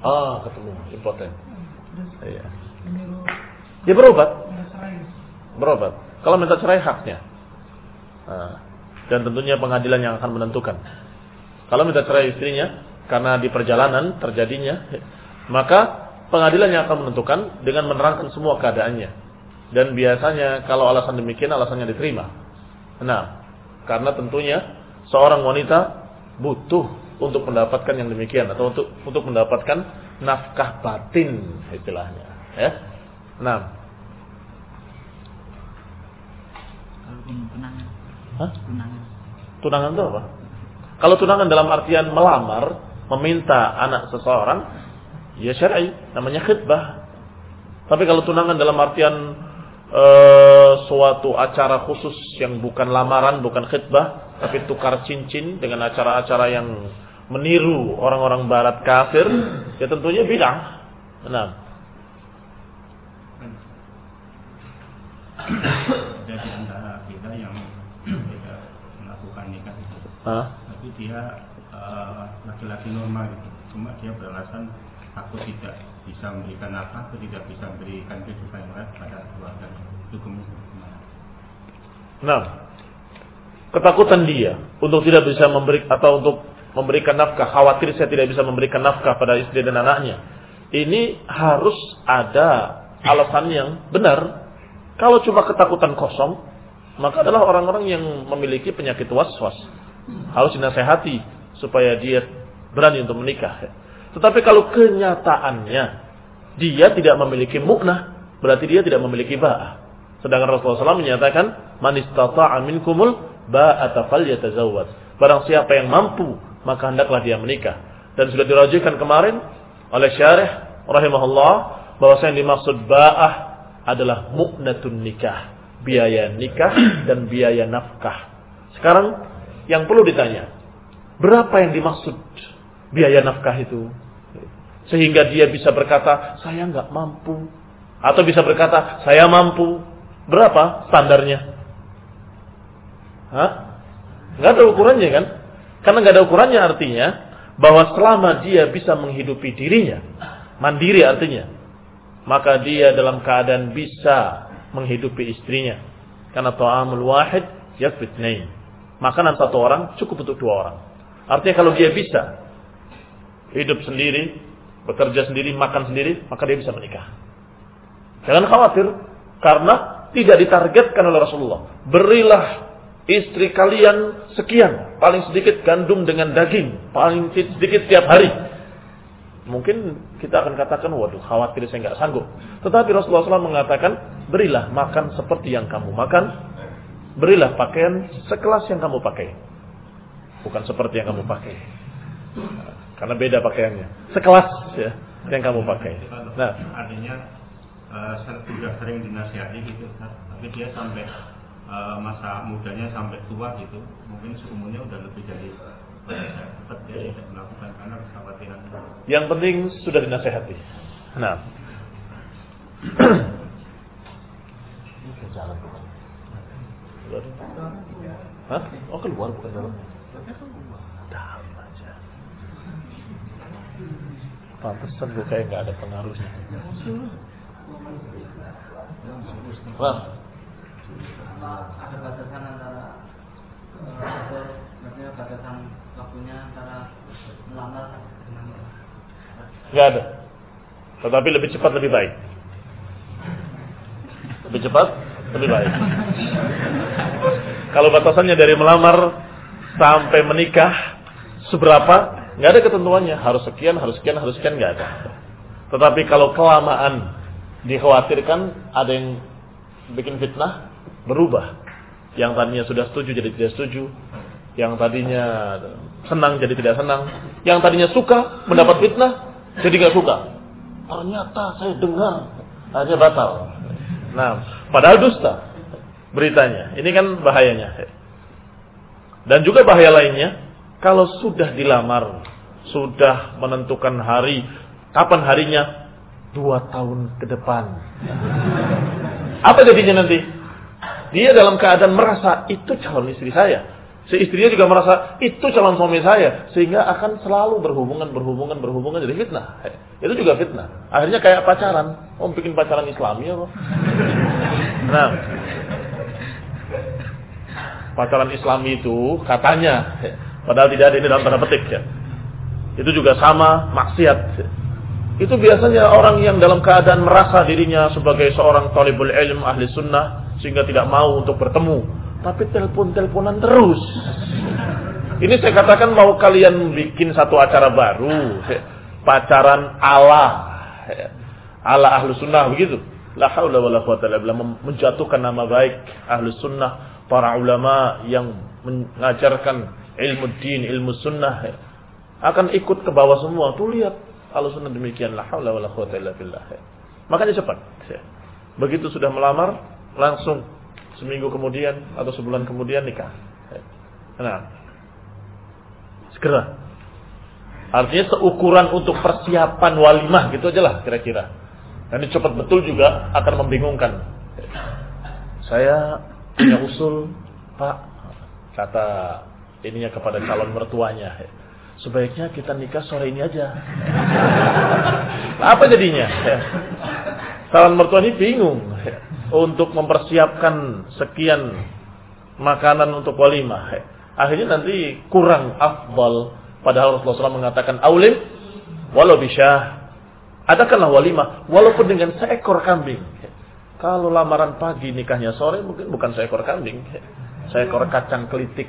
Ah, ketemu impoten. Iya. Dia berobat. Berobat. Kalau minta cerai haknya. Nah, dan tentunya pengadilan yang akan menentukan. Kalau minta cerai istrinya karena di perjalanan terjadinya, maka pengadilan yang akan menentukan dengan menerangkan semua keadaannya. Dan biasanya kalau alasan demikian alasannya diterima. Nah, karena tentunya seorang wanita butuh untuk mendapatkan yang demikian atau untuk untuk mendapatkan nafkah batin istilahnya, ya. Nah, tunangan. Hah? Tunangan. Tunangan itu apa? Kalau tunangan dalam artian melamar, meminta anak seseorang, ya syar'i, namanya khitbah. Tapi kalau tunangan dalam artian uh, suatu acara khusus yang bukan lamaran, bukan khitbah, tapi tukar cincin dengan acara-acara yang meniru orang-orang barat kafir, ya tentunya bid'ah. Nah. Jadi antara kita yang tidak melakukan nikah itu, Hah? tapi dia uh, laki-laki normal gitu, cuma dia beralasan aku tidak bisa memberikan apa, aku tidak bisa memberikan kehidupan yang lain pada keluarga. Hukumnya gimana? Nah, ketakutan dia untuk tidak bisa memberi atau untuk memberikan nafkah, khawatir saya tidak bisa memberikan nafkah pada istri dan anaknya. Ini harus ada alasan yang benar. Kalau cuma ketakutan kosong, maka adalah orang-orang yang memiliki penyakit was-was. Harus dinasehati supaya dia berani untuk menikah. Tetapi kalau kenyataannya dia tidak memiliki muknah, berarti dia tidak memiliki ba'ah. Sedangkan Rasulullah shallallahu alaihi wasallam menyatakan, "Man istata'a minkumul ba'ata falyatazawwaj." Barang siapa yang mampu, maka hendaklah dia menikah. Dan sudah dirajikan kemarin oleh syarih rahimahullah bahwa yang dimaksud ba'ah adalah mu'natun nikah, biaya nikah dan biaya nafkah. Sekarang yang perlu ditanya, berapa yang dimaksud biaya nafkah itu? Sehingga dia bisa berkata, saya nggak mampu. Atau bisa berkata, saya mampu. Berapa standarnya? Hah? Nggak ada ukurannya kan? Karena nggak ada ukurannya artinya bahwa selama dia bisa menghidupi dirinya, mandiri artinya, maka dia dalam keadaan bisa menghidupi istrinya. Karena ta'amul wahid yakfit nain. Makanan satu orang cukup untuk dua orang. Artinya kalau dia bisa hidup sendiri, bekerja sendiri, makan sendiri, maka dia bisa menikah. Jangan khawatir, karena tidak ditargetkan oleh Rasulullah. Berilah istri kalian sekian, paling sedikit gandum dengan daging, paling sedikit tiap hari. Mungkin kita akan katakan, waduh khawatir saya nggak sanggup. Tetapi Rasulullah shallallahu alaihi wasallam mengatakan, berilah makan seperti yang kamu makan, berilah pakaian sekelas yang kamu pakai, bukan seperti yang kamu pakai, karena beda pakaiannya, sekelas ya yang kamu pakai. Nah, artinya uh, sudah sering dinasihati gitu, tapi dia sampai uh, masa mudanya sampai tua gitu, mungkin seumurnya udah lebih dari tetap dia tidak melakukan karena kekhawatiran. Yang penting sudah dinasehati. Nah, ini ke jalan bukan? Hah? Oh keluar bukan jalan? Dalam aja. Pantesan gue kayak nggak ada pengaruhnya. Wah. Ada batasan antara maksudnya batasan waktunya antara melamar dengan nggak ada. Tetapi lebih cepat lebih baik. Lebih cepat lebih baik. Kalau batasannya dari melamar sampai menikah seberapa, nggak ada ketentuannya. Harus sekian, harus sekian, harus sekian, nggak ada. Tetapi kalau kelamaan dikhawatirkan ada yang bikin fitnah, berubah. Yang tadinya sudah setuju jadi tidak setuju, yang tadinya senang jadi tidak senang, yang tadinya suka mendapat fitnah jadi nggak suka. Ternyata saya dengar aja batal. Nah, padahal dusta beritanya. Ini kan bahayanya. Dan juga bahaya lainnya, kalau sudah dilamar, sudah menentukan hari, kapan harinya, dua tahun ke depan. Apa jadinya nanti? Dia dalam keadaan merasa itu calon istri saya. Si istrinya juga merasa itu calon suami saya, sehingga akan selalu berhubungan, berhubungan, berhubungan, jadi fitnah. Itu juga fitnah. Akhirnya kayak pacaran, oh bikin pacaran Islami apa? Nah, pacaran Islami itu katanya, padahal tidak ada ini dalam tanda petik ya. Itu juga sama maksiat. Itu biasanya orang yang dalam keadaan merasa dirinya sebagai seorang talibul ilm, ahli sunnah, sehingga tidak mau untuk bertemu. Tapi telepon-teleponan terus. Ini saya katakan mau kalian bikin satu acara baru. Pacaran ala. Ala ahlu sunnah begitu. La haula wa la quwwata illa billah. Menjatuhkan nama baik ahlu sunnah. Para ulama yang mengajarkan ilmu din, ilmu sunnah. Akan ikut ke bawah semua. Tuh lihat. Ahlu sunnah demikian. La haula wa la quwwata illa billah. Makanya cepat. Begitu sudah melamar, langsung seminggu kemudian atau sebulan kemudian nikah. Nah, segera. Artinya seukuran untuk persiapan walimah gitu aja lah kira-kira. Dan ini cepat betul juga akan membingungkan. Saya punya usul, Pak, kata ininya kepada calon mertuanya. Sebaiknya kita nikah sore ini aja. Apa jadinya? Calon mertua ini bingung untuk mempersiapkan sekian makanan untuk walimah. Akhirnya nanti kurang afdal. Padahal Rasulullah shallallahu alaihi wasallam mengatakan aulim walau bisyah. Adakanlah walimah walaupun dengan seekor kambing. Kalau lamaran pagi nikahnya sore mungkin bukan seekor kambing, seekor kacang kelitik.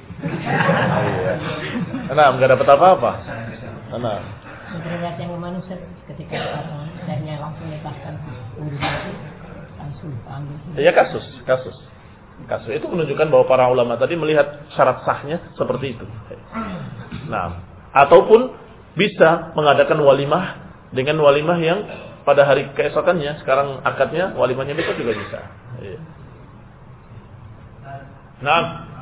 Nah, enggak dapat apa-apa. Nah. Riwayat yang mana ketika akhirnya langsung nikahkan urusan langsung panggil. Ya kasus, kasus. Kasus itu menunjukkan bahwa para ulama tadi melihat syarat sahnya seperti itu. Nah, ataupun bisa mengadakan walimah dengan walimah yang pada hari keesokannya, sekarang akadnya, walimahnya besok juga bisa. Nah,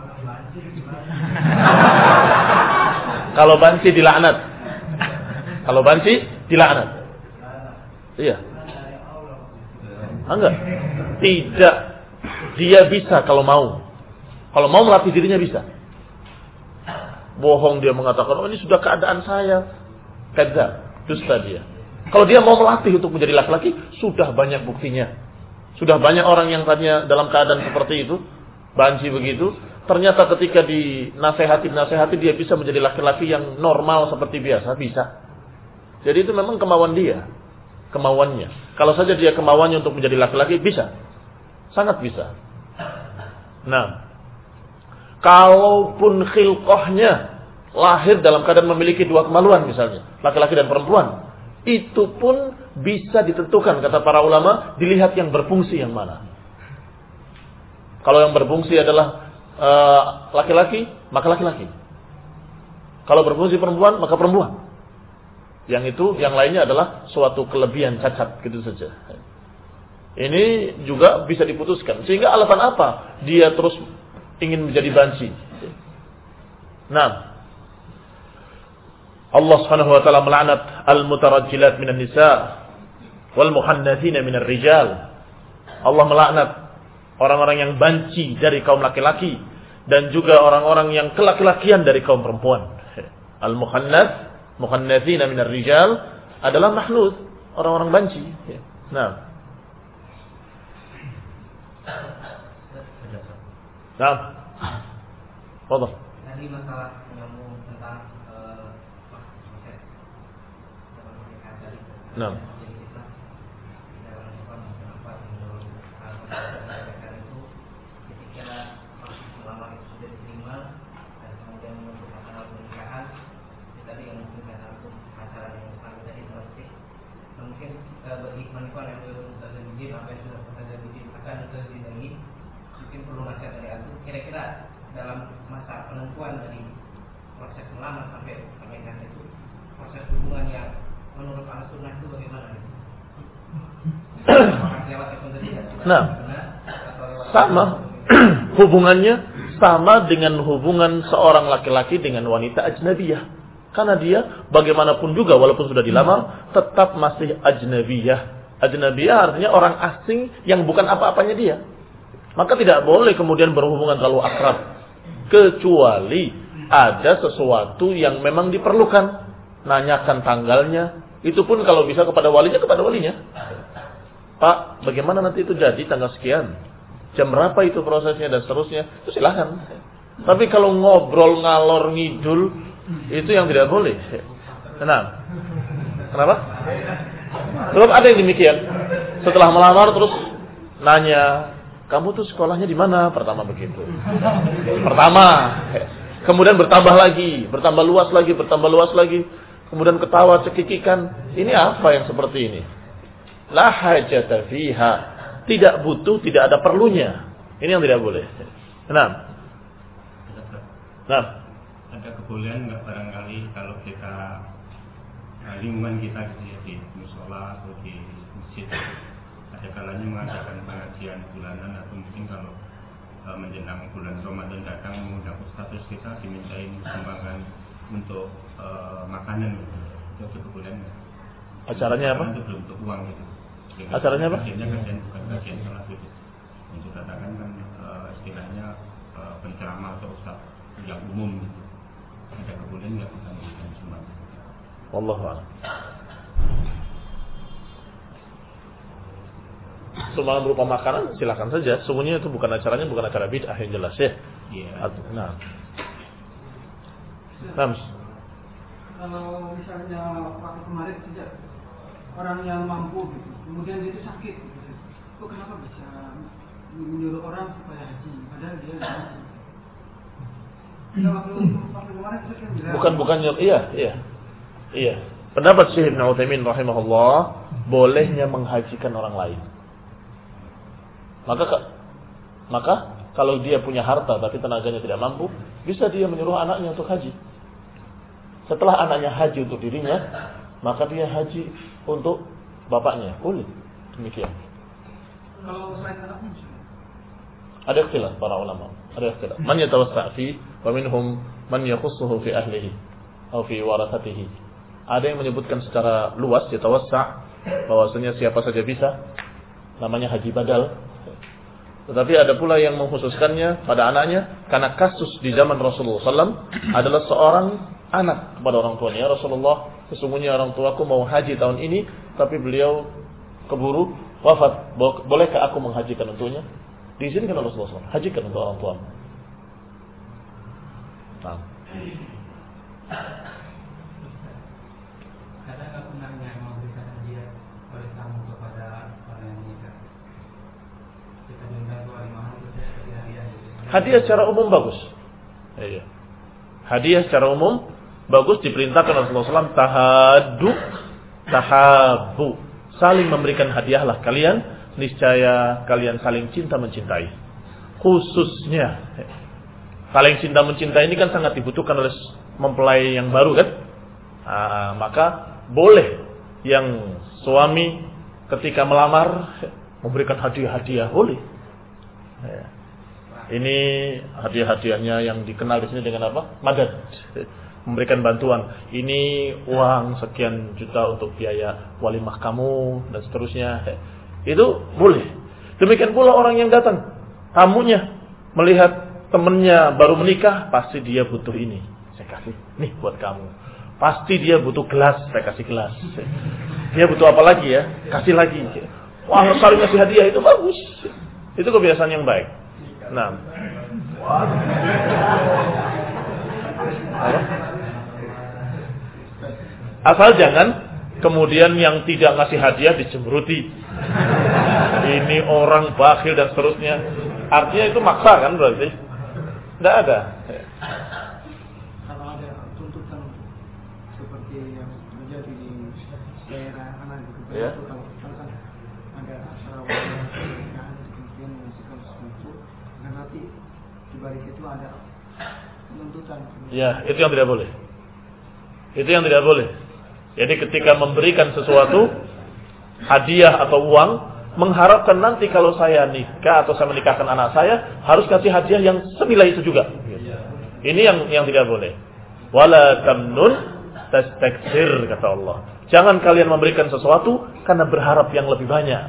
kalau banci dilaknat, kalau banci dilaknat, iya, enggak, tidak, dia bisa kalau mau, kalau mau melatih dirinya bisa. Bohong dia mengatakan, oh ini sudah keadaan saya, kadzab, dusta dia. Kalau dia mau melatih untuk menjadi laki-laki, sudah banyak buktinya. Sudah banyak orang yang tadinya dalam keadaan seperti itu, banci begitu, ternyata ketika dinasehati-nasehati dia bisa menjadi laki-laki yang normal seperti biasa, bisa. Jadi itu memang kemauan dia, kemauannya. Kalau saja dia kemauannya untuk menjadi laki-laki, bisa. Sangat bisa. Nah, kalaupun khilqahnya lahir dalam keadaan memiliki dua kemaluan misalnya, laki-laki dan perempuan, itu pun bisa ditentukan, kata para ulama, dilihat yang berfungsi yang mana. Kalau yang berfungsi adalah uh, laki-laki, maka laki-laki. Kalau berfungsi perempuan, maka perempuan. Yang itu, yang lainnya adalah suatu kelebihan cacat, gitu saja. Ini juga bisa diputuskan. Sehingga alasan apa dia terus ingin menjadi banci? Nah, Allah Subhanahu wa taala melaknat al-mutarajjilat minan nisa wal muhannatsina minar rijal. Allah melaknat orang-orang yang banci dari kaum laki-laki dan juga orang-orang yang kelaki-lakian dari kaum perempuan. Al-muhannats, muhannatsina minar rijal adalah mahnut, orang-orang banci. Nah. Nah. Fadhil. Tadi masalah menyambung tentang Nah. Ketika ulama itu sudah diterima dan kemudian menuntut masalah pernikahan, tadi yang mungkin satu acara yang sangat tadi terusik, mungkin bagi manifan yang belum terjadi bijin, apa yang sudah terjadi bijin akan terjadi lagi, mungkin perlu nasihat dari aku. Kira-kira dalam masa penentuan dari proses melamar sampai pernikahan itu, proses hubungan yang menurut ahli sunnah itu bagaimana? Nah, sama hubungannya sama dengan hubungan seorang laki-laki dengan wanita ajnabiyah. Karena dia bagaimanapun juga walaupun sudah dilamar tetap masih ajnabiyah. Ajnabiyah artinya orang asing yang bukan apa-apanya dia. Maka tidak boleh kemudian berhubungan terlalu akrab. kecuali ada sesuatu yang memang diperlukan. Nanyakan tanggalnya, itu pun kalau bisa kepada walinya, kepada walinya. Pak, bagaimana nanti itu jadi tanggal sekian? Jam berapa itu prosesnya dan seterusnya? Itu silahkan. Tapi kalau ngobrol ngalor ngidul, itu yang tidak boleh. Kenapa? Kenapa? Belum ada yang demikian. Setelah melamar terus nanya, kamu tuh sekolahnya di mana? Pertama begitu. Pertama. Kemudian bertambah lagi, bertambah luas lagi, bertambah luas lagi. Kemudian ketawa cekikikan. Ini apa yang seperti ini? La hajata fiha. Tidak butuh, tidak ada perlunya. Ini yang tidak boleh. Kenapa? Nah, ada kebolehan nggak barangkali kalau kita nah, lingkungan kita gitu ya, di musola atau di masjid ada kalanya mengadakan pengajian bulanan atau mungkin kalau uh, menjelang bulan Ramadan datang mengundang status kita dimintain sumbangan untuk uh, makanan gitu. Itu ada kebolehan nggak? Acaranya apa? Itu belum untuk uang gitu. Jadi, acaranya apa? Kajiannya kajian bukan kajian salah gitu. Untuk katakan kan uh, istilahnya uh, penceramah atau ustaz yang umum gitu. Ada kebolehan nggak kita memberikan sumbangan? Wallahu a'lam. Sumbangan berupa makanan silakan saja. Semuanya itu bukan acaranya, bukan acara bid'ah yang jelas ya. Iya. Nah. Nams. Kalau misalnya waktu kemarin saja orang yang mampu gitu, kemudian dia itu sakit, gitu. Itu kenapa bisa menyuruh orang supaya haji, padahal dia tidak haji? Bukan bukannya iya iya iya. Pendapat Syekh Ibnu Utsaimin rahimahullah bolehnya menghajikan orang lain. Maka maka kalau dia punya harta tapi tenaganya tidak mampu, bisa dia menyuruh anaknya untuk haji. Setelah anaknya haji untuk dirinya, maka dia haji untuk bapaknya. Boleh demikian. Kalau selain anaknya, ada ikhtilaf para ulama. Ada ikhtilaf. Man yatawassa' fi wa minhum man yakhussuhu fi ahlihi atau fi warathatihi. Ada yang menyebutkan secara luas yatawassa' bahwasanya siapa saja bisa, namanya haji badal. Tetapi ada pula yang mengkhususkannya pada anaknya karena kasus di zaman Rasulullah sallallahu alaihi wasallam adalah seorang anak kepada orang tuanya. Ya Rasulullah, sesungguhnya orang tuaku mau haji tahun ini tapi beliau keburu wafat. Bolehkah aku menghajikan untuknya? Diizinkan oleh Rasulullah sallallahu alaihi wasallam. Hajikan untuk orang tua. Nah. Adakah gunanya memberikan hadiah oleh kamu kepada orang yang menikah? Kita minta dua lima hari seperti hadiah. Hadiah secara umum bagus. Iya. Hadiah secara umum bagus, diperintahkan Rasulullah sallallahu alaihi wasallam tahaddu tahabbu. Saling memberikan hadiahlah kalian, niscaya kalian saling cinta mencintai. Khususnya saling cinta mencintai ini kan sangat dibutuhkan oleh mempelai yang baru kan? Nah, maka boleh yang suami ketika melamar memberikan hadiah-hadiah, boleh. Ini hadiah-hadiahnya yang dikenal di sini dengan apa? Madad. Memberikan bantuan. Ini uang sekian juta untuk biaya walimah kamu dan seterusnya. Itu boleh. Demikian pula orang yang datang, tamunya melihat temannya baru menikah, pasti dia butuh ini. Saya kasih, nih buat kamu. Pasti dia butuh gelas, saya kasih gelas. Dia butuh apa lagi ya? Kasih lagi. Wah, saling ngasih hadiah itu bagus. Itu kebiasaan yang baik. Nah. Apa? Asal jangan kemudian yang tidak ngasih hadiah dicemberuti. Ini orang bakhil dan seterusnya. Artinya itu maksa kan berarti? Tidak ada. kalau ada tuntutan seperti yang terjadi di daerah mana gitu, Ya. kalau misalkan ada acara pernikahan kemudian menyaksikan sesuatu, dan nanti di balik itu ada tuntutan. Ya, itu yang tidak boleh. Itu yang tidak boleh. Jadi ketika memberikan sesuatu, hadiah atau uang, mengharapkan nanti kalau saya nikah atau saya menikahkan anak saya, harus kasih hadiah yang senilai itu juga. Ini yang yang tidak boleh. Wala tamnun tastakthir, kata Allah. Jangan kalian memberikan sesuatu karena berharap yang lebih banyak.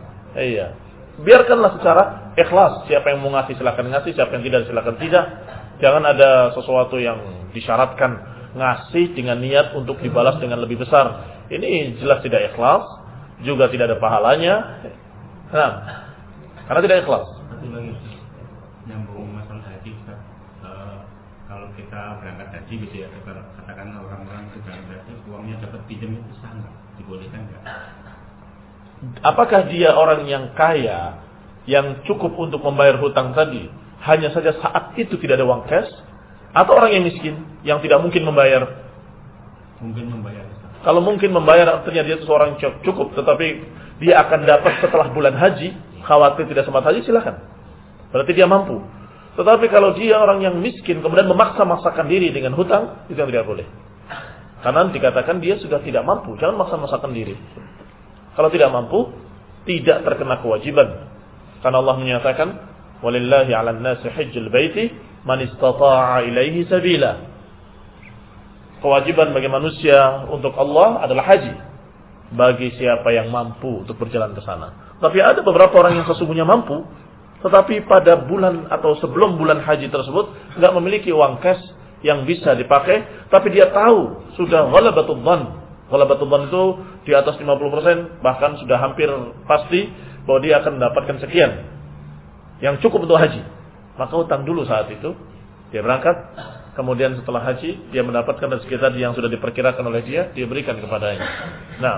Iya. Biarkanlah secara ikhlas. Siapa yang mau ngasih silakan ngasih, siapa yang tidak silakan tidak. Jangan ada sesuatu yang disyaratkan ngasih dengan niat untuk dibalas dengan lebih besar. Ini jelas tidak ikhlas, juga tidak ada pahalanya. Nah, karena tidak ikhlas. Satu lagi, nyambung masalah haji, Ustaz. Uh, kalau kita berangkat haji gitu ya, katakan orang-orang sudah berarti uangnya dapat pinjam itu sah nggak? Dibolehkan nggak? Apakah dia orang yang kaya yang cukup untuk membayar hutang tadi, hanya saja saat itu tidak ada uang cash, atau orang yang miskin yang tidak mungkin membayar? Mungkin membayar. Kalau mungkin membayar artinya dia seorang cukup, tetapi dia akan dapat setelah bulan haji, khawatir tidak sempat haji, silakan. Berarti dia mampu. Tetapi kalau dia orang yang miskin kemudian memaksa-maksakan diri dengan hutang, itu yang tidak boleh. Karena dikatakan dia sudah tidak mampu, jangan maksa-maksakan diri. Kalau tidak mampu, tidak terkena kewajiban. Karena Allah menyatakan, walillahi 'alan nasi hajjul baiti man istata'a ilaihi sabila. Kewajiban bagi manusia untuk Allah adalah haji bagi siapa yang mampu untuk berjalan ke sana. Tapi ada beberapa orang yang sesungguhnya mampu, tetapi pada bulan atau sebelum bulan haji tersebut enggak memiliki uang cash yang bisa dipakai, tapi dia tahu sudah ghalabatul dhann. Ghalabatul dhann itu di atas lima puluh persen, bahkan sudah hampir pasti bahwa dia akan mendapatkan sekian yang cukup untuk haji. Maka utang dulu saat itu, dia berangkat, kemudian setelah haji dia mendapatkan rezeki tadi yang sudah diperkirakan oleh dia, dia berikan kepadanya. Nah,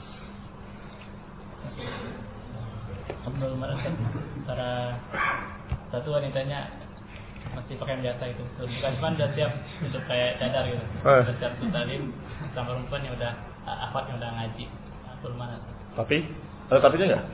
Abdul Marakan, para satu wanitanya masih pakai biasa itu, bukan cuma udah siap untuk kayak cadar gitu, eh. udah siap untuk talim, sama perempuan yang udah akhwat yang udah ngaji, Abdul Marakan. Tapi ada tapinya nggak?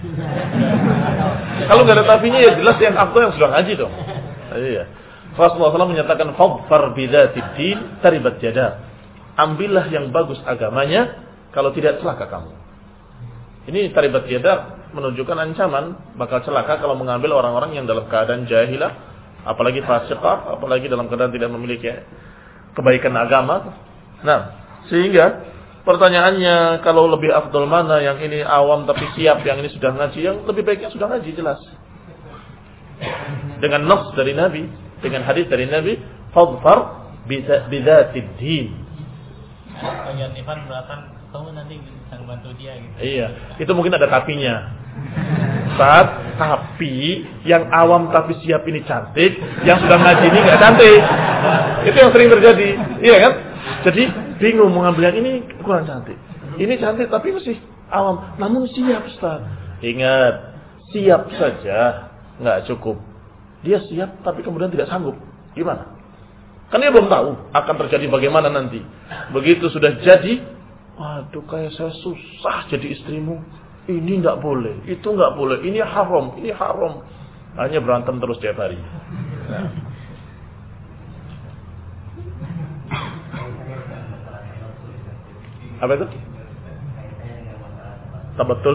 Kalau nggak ada tapinya ya jelas yang akto yang sudah ngaji dong. Iya. Rasulullah shallallahu alaihi wasallam menyatakan fadfar bidzatid din taribat yada. Ambillah yang bagus agamanya, kalau tidak celaka kamu. Ini taribat yada menunjukkan ancaman bakal celaka kalau mengambil orang-orang yang dalam keadaan jahilah, apalagi fasiqah, apalagi dalam keadaan tidak memiliki kebaikan agama. Nah, sehingga pertanyaannya kalau lebih afdal mana, yang ini awam tapi siap, yang ini sudah ngaji, yang lebih baiknya sudah ngaji jelas. Dengan nas dari Nabi, dengan hadis dari Nabi, fadfar bidzatid din. Bagian Ivan beratan, kamu nanti bisa membantu dia gitu. Iya, itu mungkin ada tapinya. Saat tapi yang awam tapi siap ini cantik, yang sudah ngaji ini nggak cantik. Itu yang sering terjadi, iya kan? Jadi bingung mau ngambil yang ini kurang cantik. Ini cantik tapi masih awam. Namun siap, Ustaz. Ingat, siap saja nggak cukup. Dia siap tapi kemudian tidak sanggup. Gimana? Kan dia belum tahu akan terjadi bagaimana nanti. Begitu sudah jadi, waduh kayak saya susah jadi istrimu. Ini nggak boleh, itu nggak boleh. Ini haram, ini haram. Hanya berantem terus tiap hari. Nah. Apa itu? Tak betul.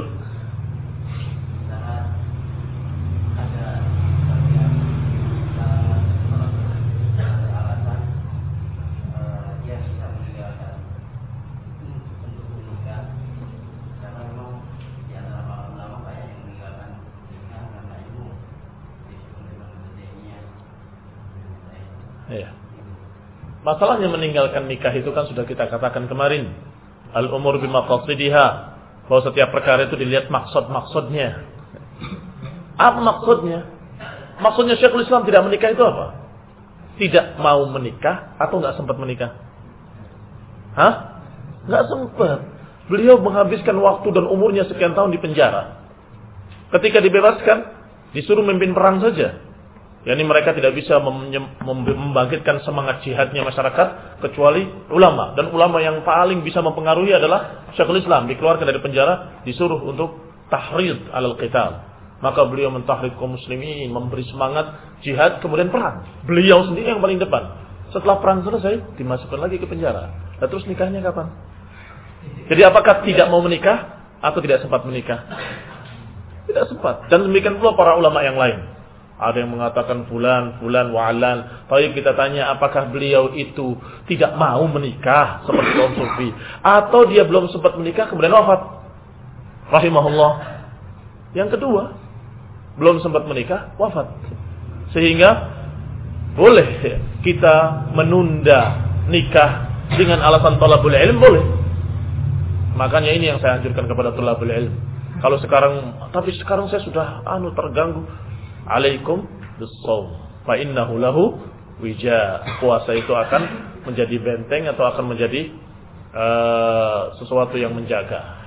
Ya. Masalahnya meninggalkan nikah itu kan sudah kita katakan kemarin. Al-umur bimaqasidiha, bahwa setiap perkara itu dilihat maksud-maksudnya. Apa maksudnya? Maksudnya Syekhul Islam tidak menikah itu apa? Tidak mau menikah atau nggak sempat menikah? Hah? Nggak sempat. Beliau menghabiskan waktu dan umurnya sekian tahun di penjara. Ketika dibebaskan, disuruh memimpin perang saja. Yani mereka tidak bisa membangkitkan semangat jihadnya masyarakat kecuali ulama. Dan ulama yang paling bisa mempengaruhi adalah Syekhul Islam. Dikeluarkan dari penjara, disuruh untuk tahrid alal qital. Maka beliau mentahrid kaum muslimin, memberi semangat jihad, kemudian perang. Beliau sendiri yang paling depan. Setelah perang selesai, dimasukkan lagi ke penjara. Lalu terus nikahnya kapan? Jadi apakah tidak mau menikah atau tidak sempat menikah? Tidak sempat. Dan demikian pula para ulama yang lain. Ada yang mengatakan fulan, fulan, wa'alan. Tapi kita tanya apakah beliau itu tidak mau menikah seperti kaum sufi, atau dia belum sempat menikah kemudian wafat. Rahimahullah. Yang kedua, belum sempat menikah, wafat. Sehingga Boleh kita menunda nikah dengan alasan thalabul ilm, boleh. Makanya ini yang saya anjurkan kepada thalabul ilm. Kalau sekarang, tapi sekarang saya sudah anu terganggu. Alaikum bis-shaum fa innahu lahu wija. Puasa itu akan menjadi benteng atau akan menjadi uh, sesuatu yang menjaga.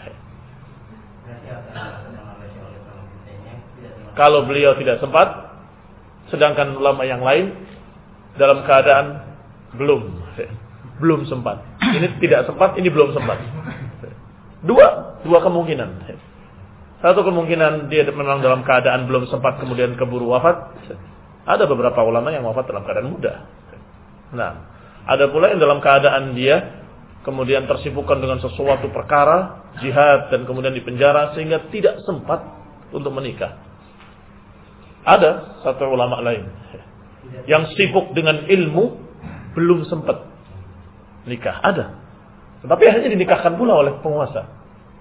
Kalau beliau tidak sempat, sedangkan ulama yang lain dalam keadaan belum, belum sempat. Ini tidak sempat, ini belum sempat. Dua, dua kemungkinan. Satu kemungkinan dia memang dalam keadaan belum sempat kemudian keburu wafat. Ada beberapa ulama yang wafat dalam keadaan muda. Nah, ada pula yang dalam keadaan dia kemudian tersibukkan dengan sesuatu perkara, jihad dan kemudian dipenjara sehingga tidak sempat untuk menikah. Ada satu ulama lain yang sibuk dengan ilmu belum sempat nikah. Ada. Tetapi akhirnya dinikahkan pula oleh penguasa.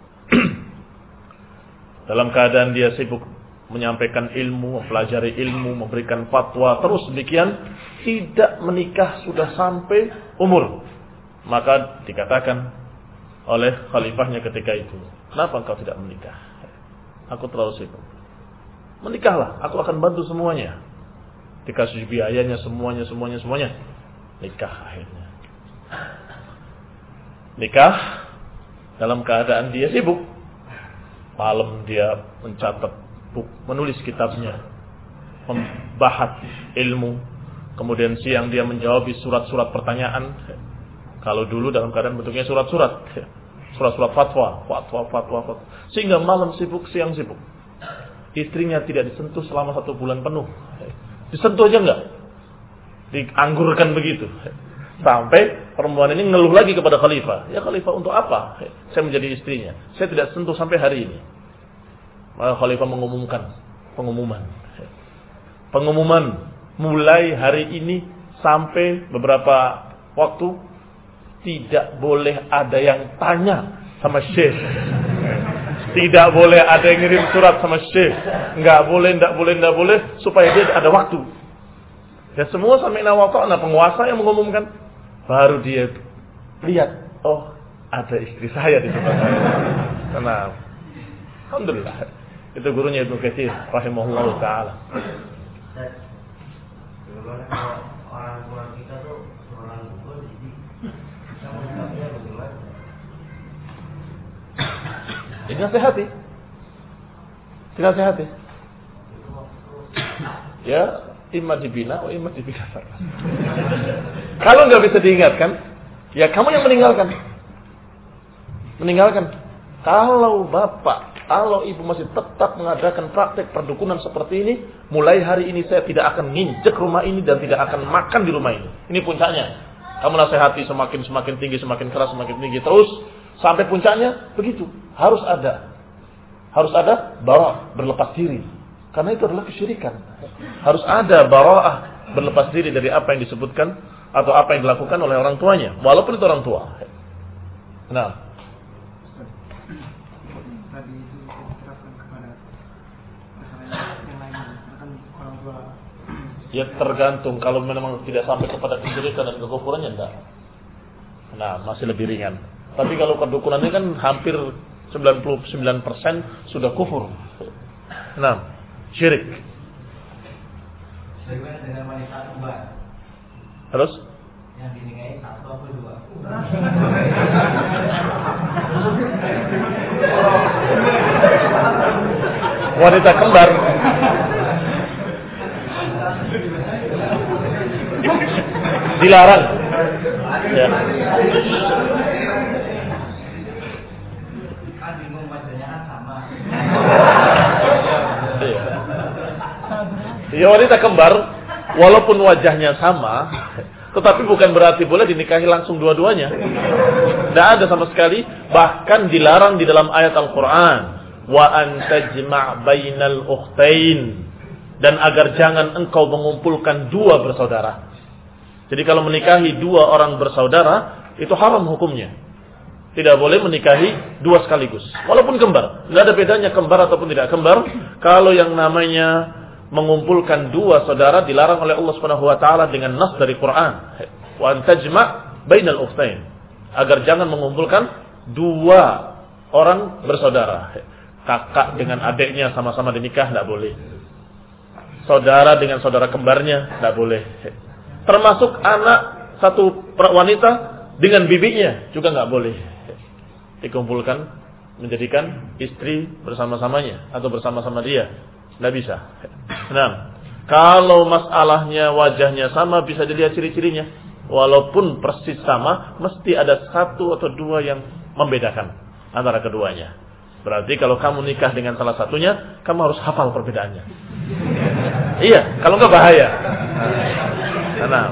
Dalam keadaan dia sibuk menyampaikan ilmu, mempelajari ilmu, memberikan fatwa, terus demikian tidak menikah sudah sampai umur. Maka dikatakan oleh khalifahnya ketika itu, kenapa engkau tidak menikah? Aku terlalu sibuk. Menikahlah, aku akan bantu semuanya. Dikasih biayanya semuanya, semuanya, semuanya. Nikah akhirnya. Nikah dalam keadaan dia sibuk. Malam dia mencatat, menulis kitabnya, membahas ilmu. Kemudian siang dia menjawab surat-surat pertanyaan. Kalau dulu dalam keadaan bentuknya surat-surat. Surat-surat fatwa, fatwa, fatwa, fatwa. Sehingga malam sibuk, siang sibuk. Istrinya tidak disentuh selama satu bulan penuh. Disentuh aja enggak. Dianggurkan begitu. Sampai perempuan ini ngeluh lagi kepada khalifah. Ya khalifah, untuk apa saya menjadi istrinya? Saya tidak sentuh sampai hari ini. Maka khalifah mengumumkan pengumuman. Pengumuman mulai hari ini sampai beberapa waktu tidak boleh ada yang tanya sama syekh. Tidak boleh ada yang ngirim surat sama syekh. Enggak boleh, enggak boleh, enggak boleh supaya dia ada waktu. Dan semua sami'na wa ta'na, penguasa yang mengumumkan. Baru dia lihat, oh ada istri saya di sebelah saya. Karena alhamdulillah itu gurunya Ibnu Katsir rahimahullahu taala. Bagaimana kalau orang tua kita tuh orang tua jadi sama sekali bagaimana? Dinasehati. Dinasehati. Ya, imma dibina atau imma dibinasakan. Kalau nggak bisa diingatkan, ya kamu yang meninggalkan. Meninggalkan. Kalau bapak, kalau ibu masih tetap mengadakan praktek perdukunan seperti ini, mulai hari ini saya tidak akan nginjek rumah ini dan tidak akan makan di rumah ini. Ini puncaknya. Kamu nasihati semakin semakin tinggi, semakin keras, semakin tinggi terus sampai puncaknya begitu. Harus ada, harus ada bara'ah, berlepas diri. Karena itu adalah kesyirikan. Harus ada bara'ah, berlepas diri dari apa yang disebutkan atau apa yang dilakukan oleh orang tuanya, walaupun itu orang tua. Nah, tadi itu diterapkan kepada masalah yang lain, misalkan orang tua. ya tergantung. Kalau memang tidak sampai kepada kesyirikan dan kekufurannya, enggak. Nah, masih lebih ringan. Tapi kalau kedukunan ini kan hampir sembilan puluh sembilan persen sudah kufur. Nah, syirik. Bagaimana dengan wanita kembar? Terus? Yang dinikahi satu atau dua? Wanita kembar dilarang. Ya. Kan bingung wajahnya kan sama. Ya, wanita kembar walaupun wajahnya sama, tetapi bukan berarti boleh dinikahi langsung dua-duanya. Tidak ada sama sekali. Bahkan dilarang di dalam ayat Al-Quran, wa an tajma' bainal ukhtain, dan agar jangan engkau mengumpulkan dua bersaudara. Jadi kalau menikahi dua orang bersaudara itu haram hukumnya. Tidak boleh menikahi dua sekaligus, walaupun kembar. Tidak ada bedanya kembar ataupun tidak kembar. Kalau yang namanya mengumpulkan dua saudara dilarang oleh Allah Subhanahu wa taala dengan nas dari Quran. Wa an tajma' bainal ukhtain. Agar jangan mengumpulkan dua orang bersaudara. Kakak dengan adiknya sama-sama dinikah tidak boleh. Saudara dengan saudara kembarnya tidak boleh. Termasuk anak satu wanita dengan bibinya juga nggak boleh dikumpulkan menjadikan istri bersama-samanya atau bersama-sama dia. Tidak bisa. Nah, kalau masalahnya wajahnya sama bisa dilihat ciri-cirinya. Walaupun persis sama, mesti ada satu atau dua yang membedakan antara keduanya. Berarti kalau kamu nikah dengan salah satunya, kamu harus hafal perbedaannya. Iya, kalau enggak bahaya. Nah,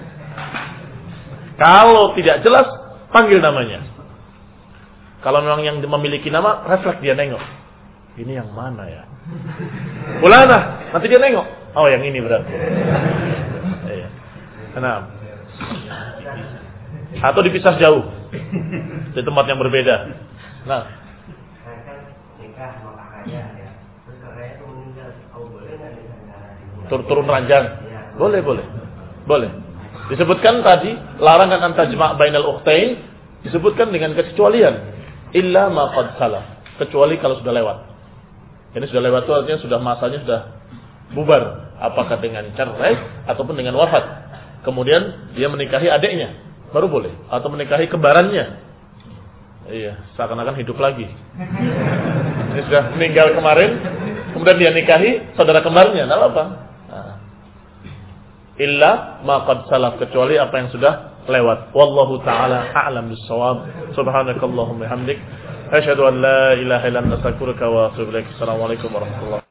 kalau tidak jelas, panggil namanya. Kalau memang yang memiliki nama, refleks dia nengok. Ini yang mana ya? Fulana, nanti dia nengok. Oh, yang ini berarti. Iya. Nah, atau dipisah jauh di tempat yang berbeda. Nah, Tur turun ranjang, boleh boleh, boleh. Disebutkan tadi larangan antajma' bainal ukhtain disebutkan dengan kecualian illa ma qad salaf, kecuali kalau sudah lewat. Ini sudah lewat itu artinya sudah masanya sudah bubar, apakah dengan cerai ataupun dengan wafat. Kemudian dia menikahi adiknya, baru boleh, atau menikahi kembarannya. Iya, seakan-akan hidup lagi. Ini sudah meninggal kemarin, kemudian dia nikahi saudara kembarnya, enggak apa-apa. Nah. Illa ma qad salaf, kecuali apa yang sudah lewat. Wallahu taala a'lam bis-shawab. Subhanakallahumma hamdik, asyhadu an la ilaha illa anta astaghfiruka wa atubu ilaik. Assalamualaikum warahmatullahi wabarakatuh.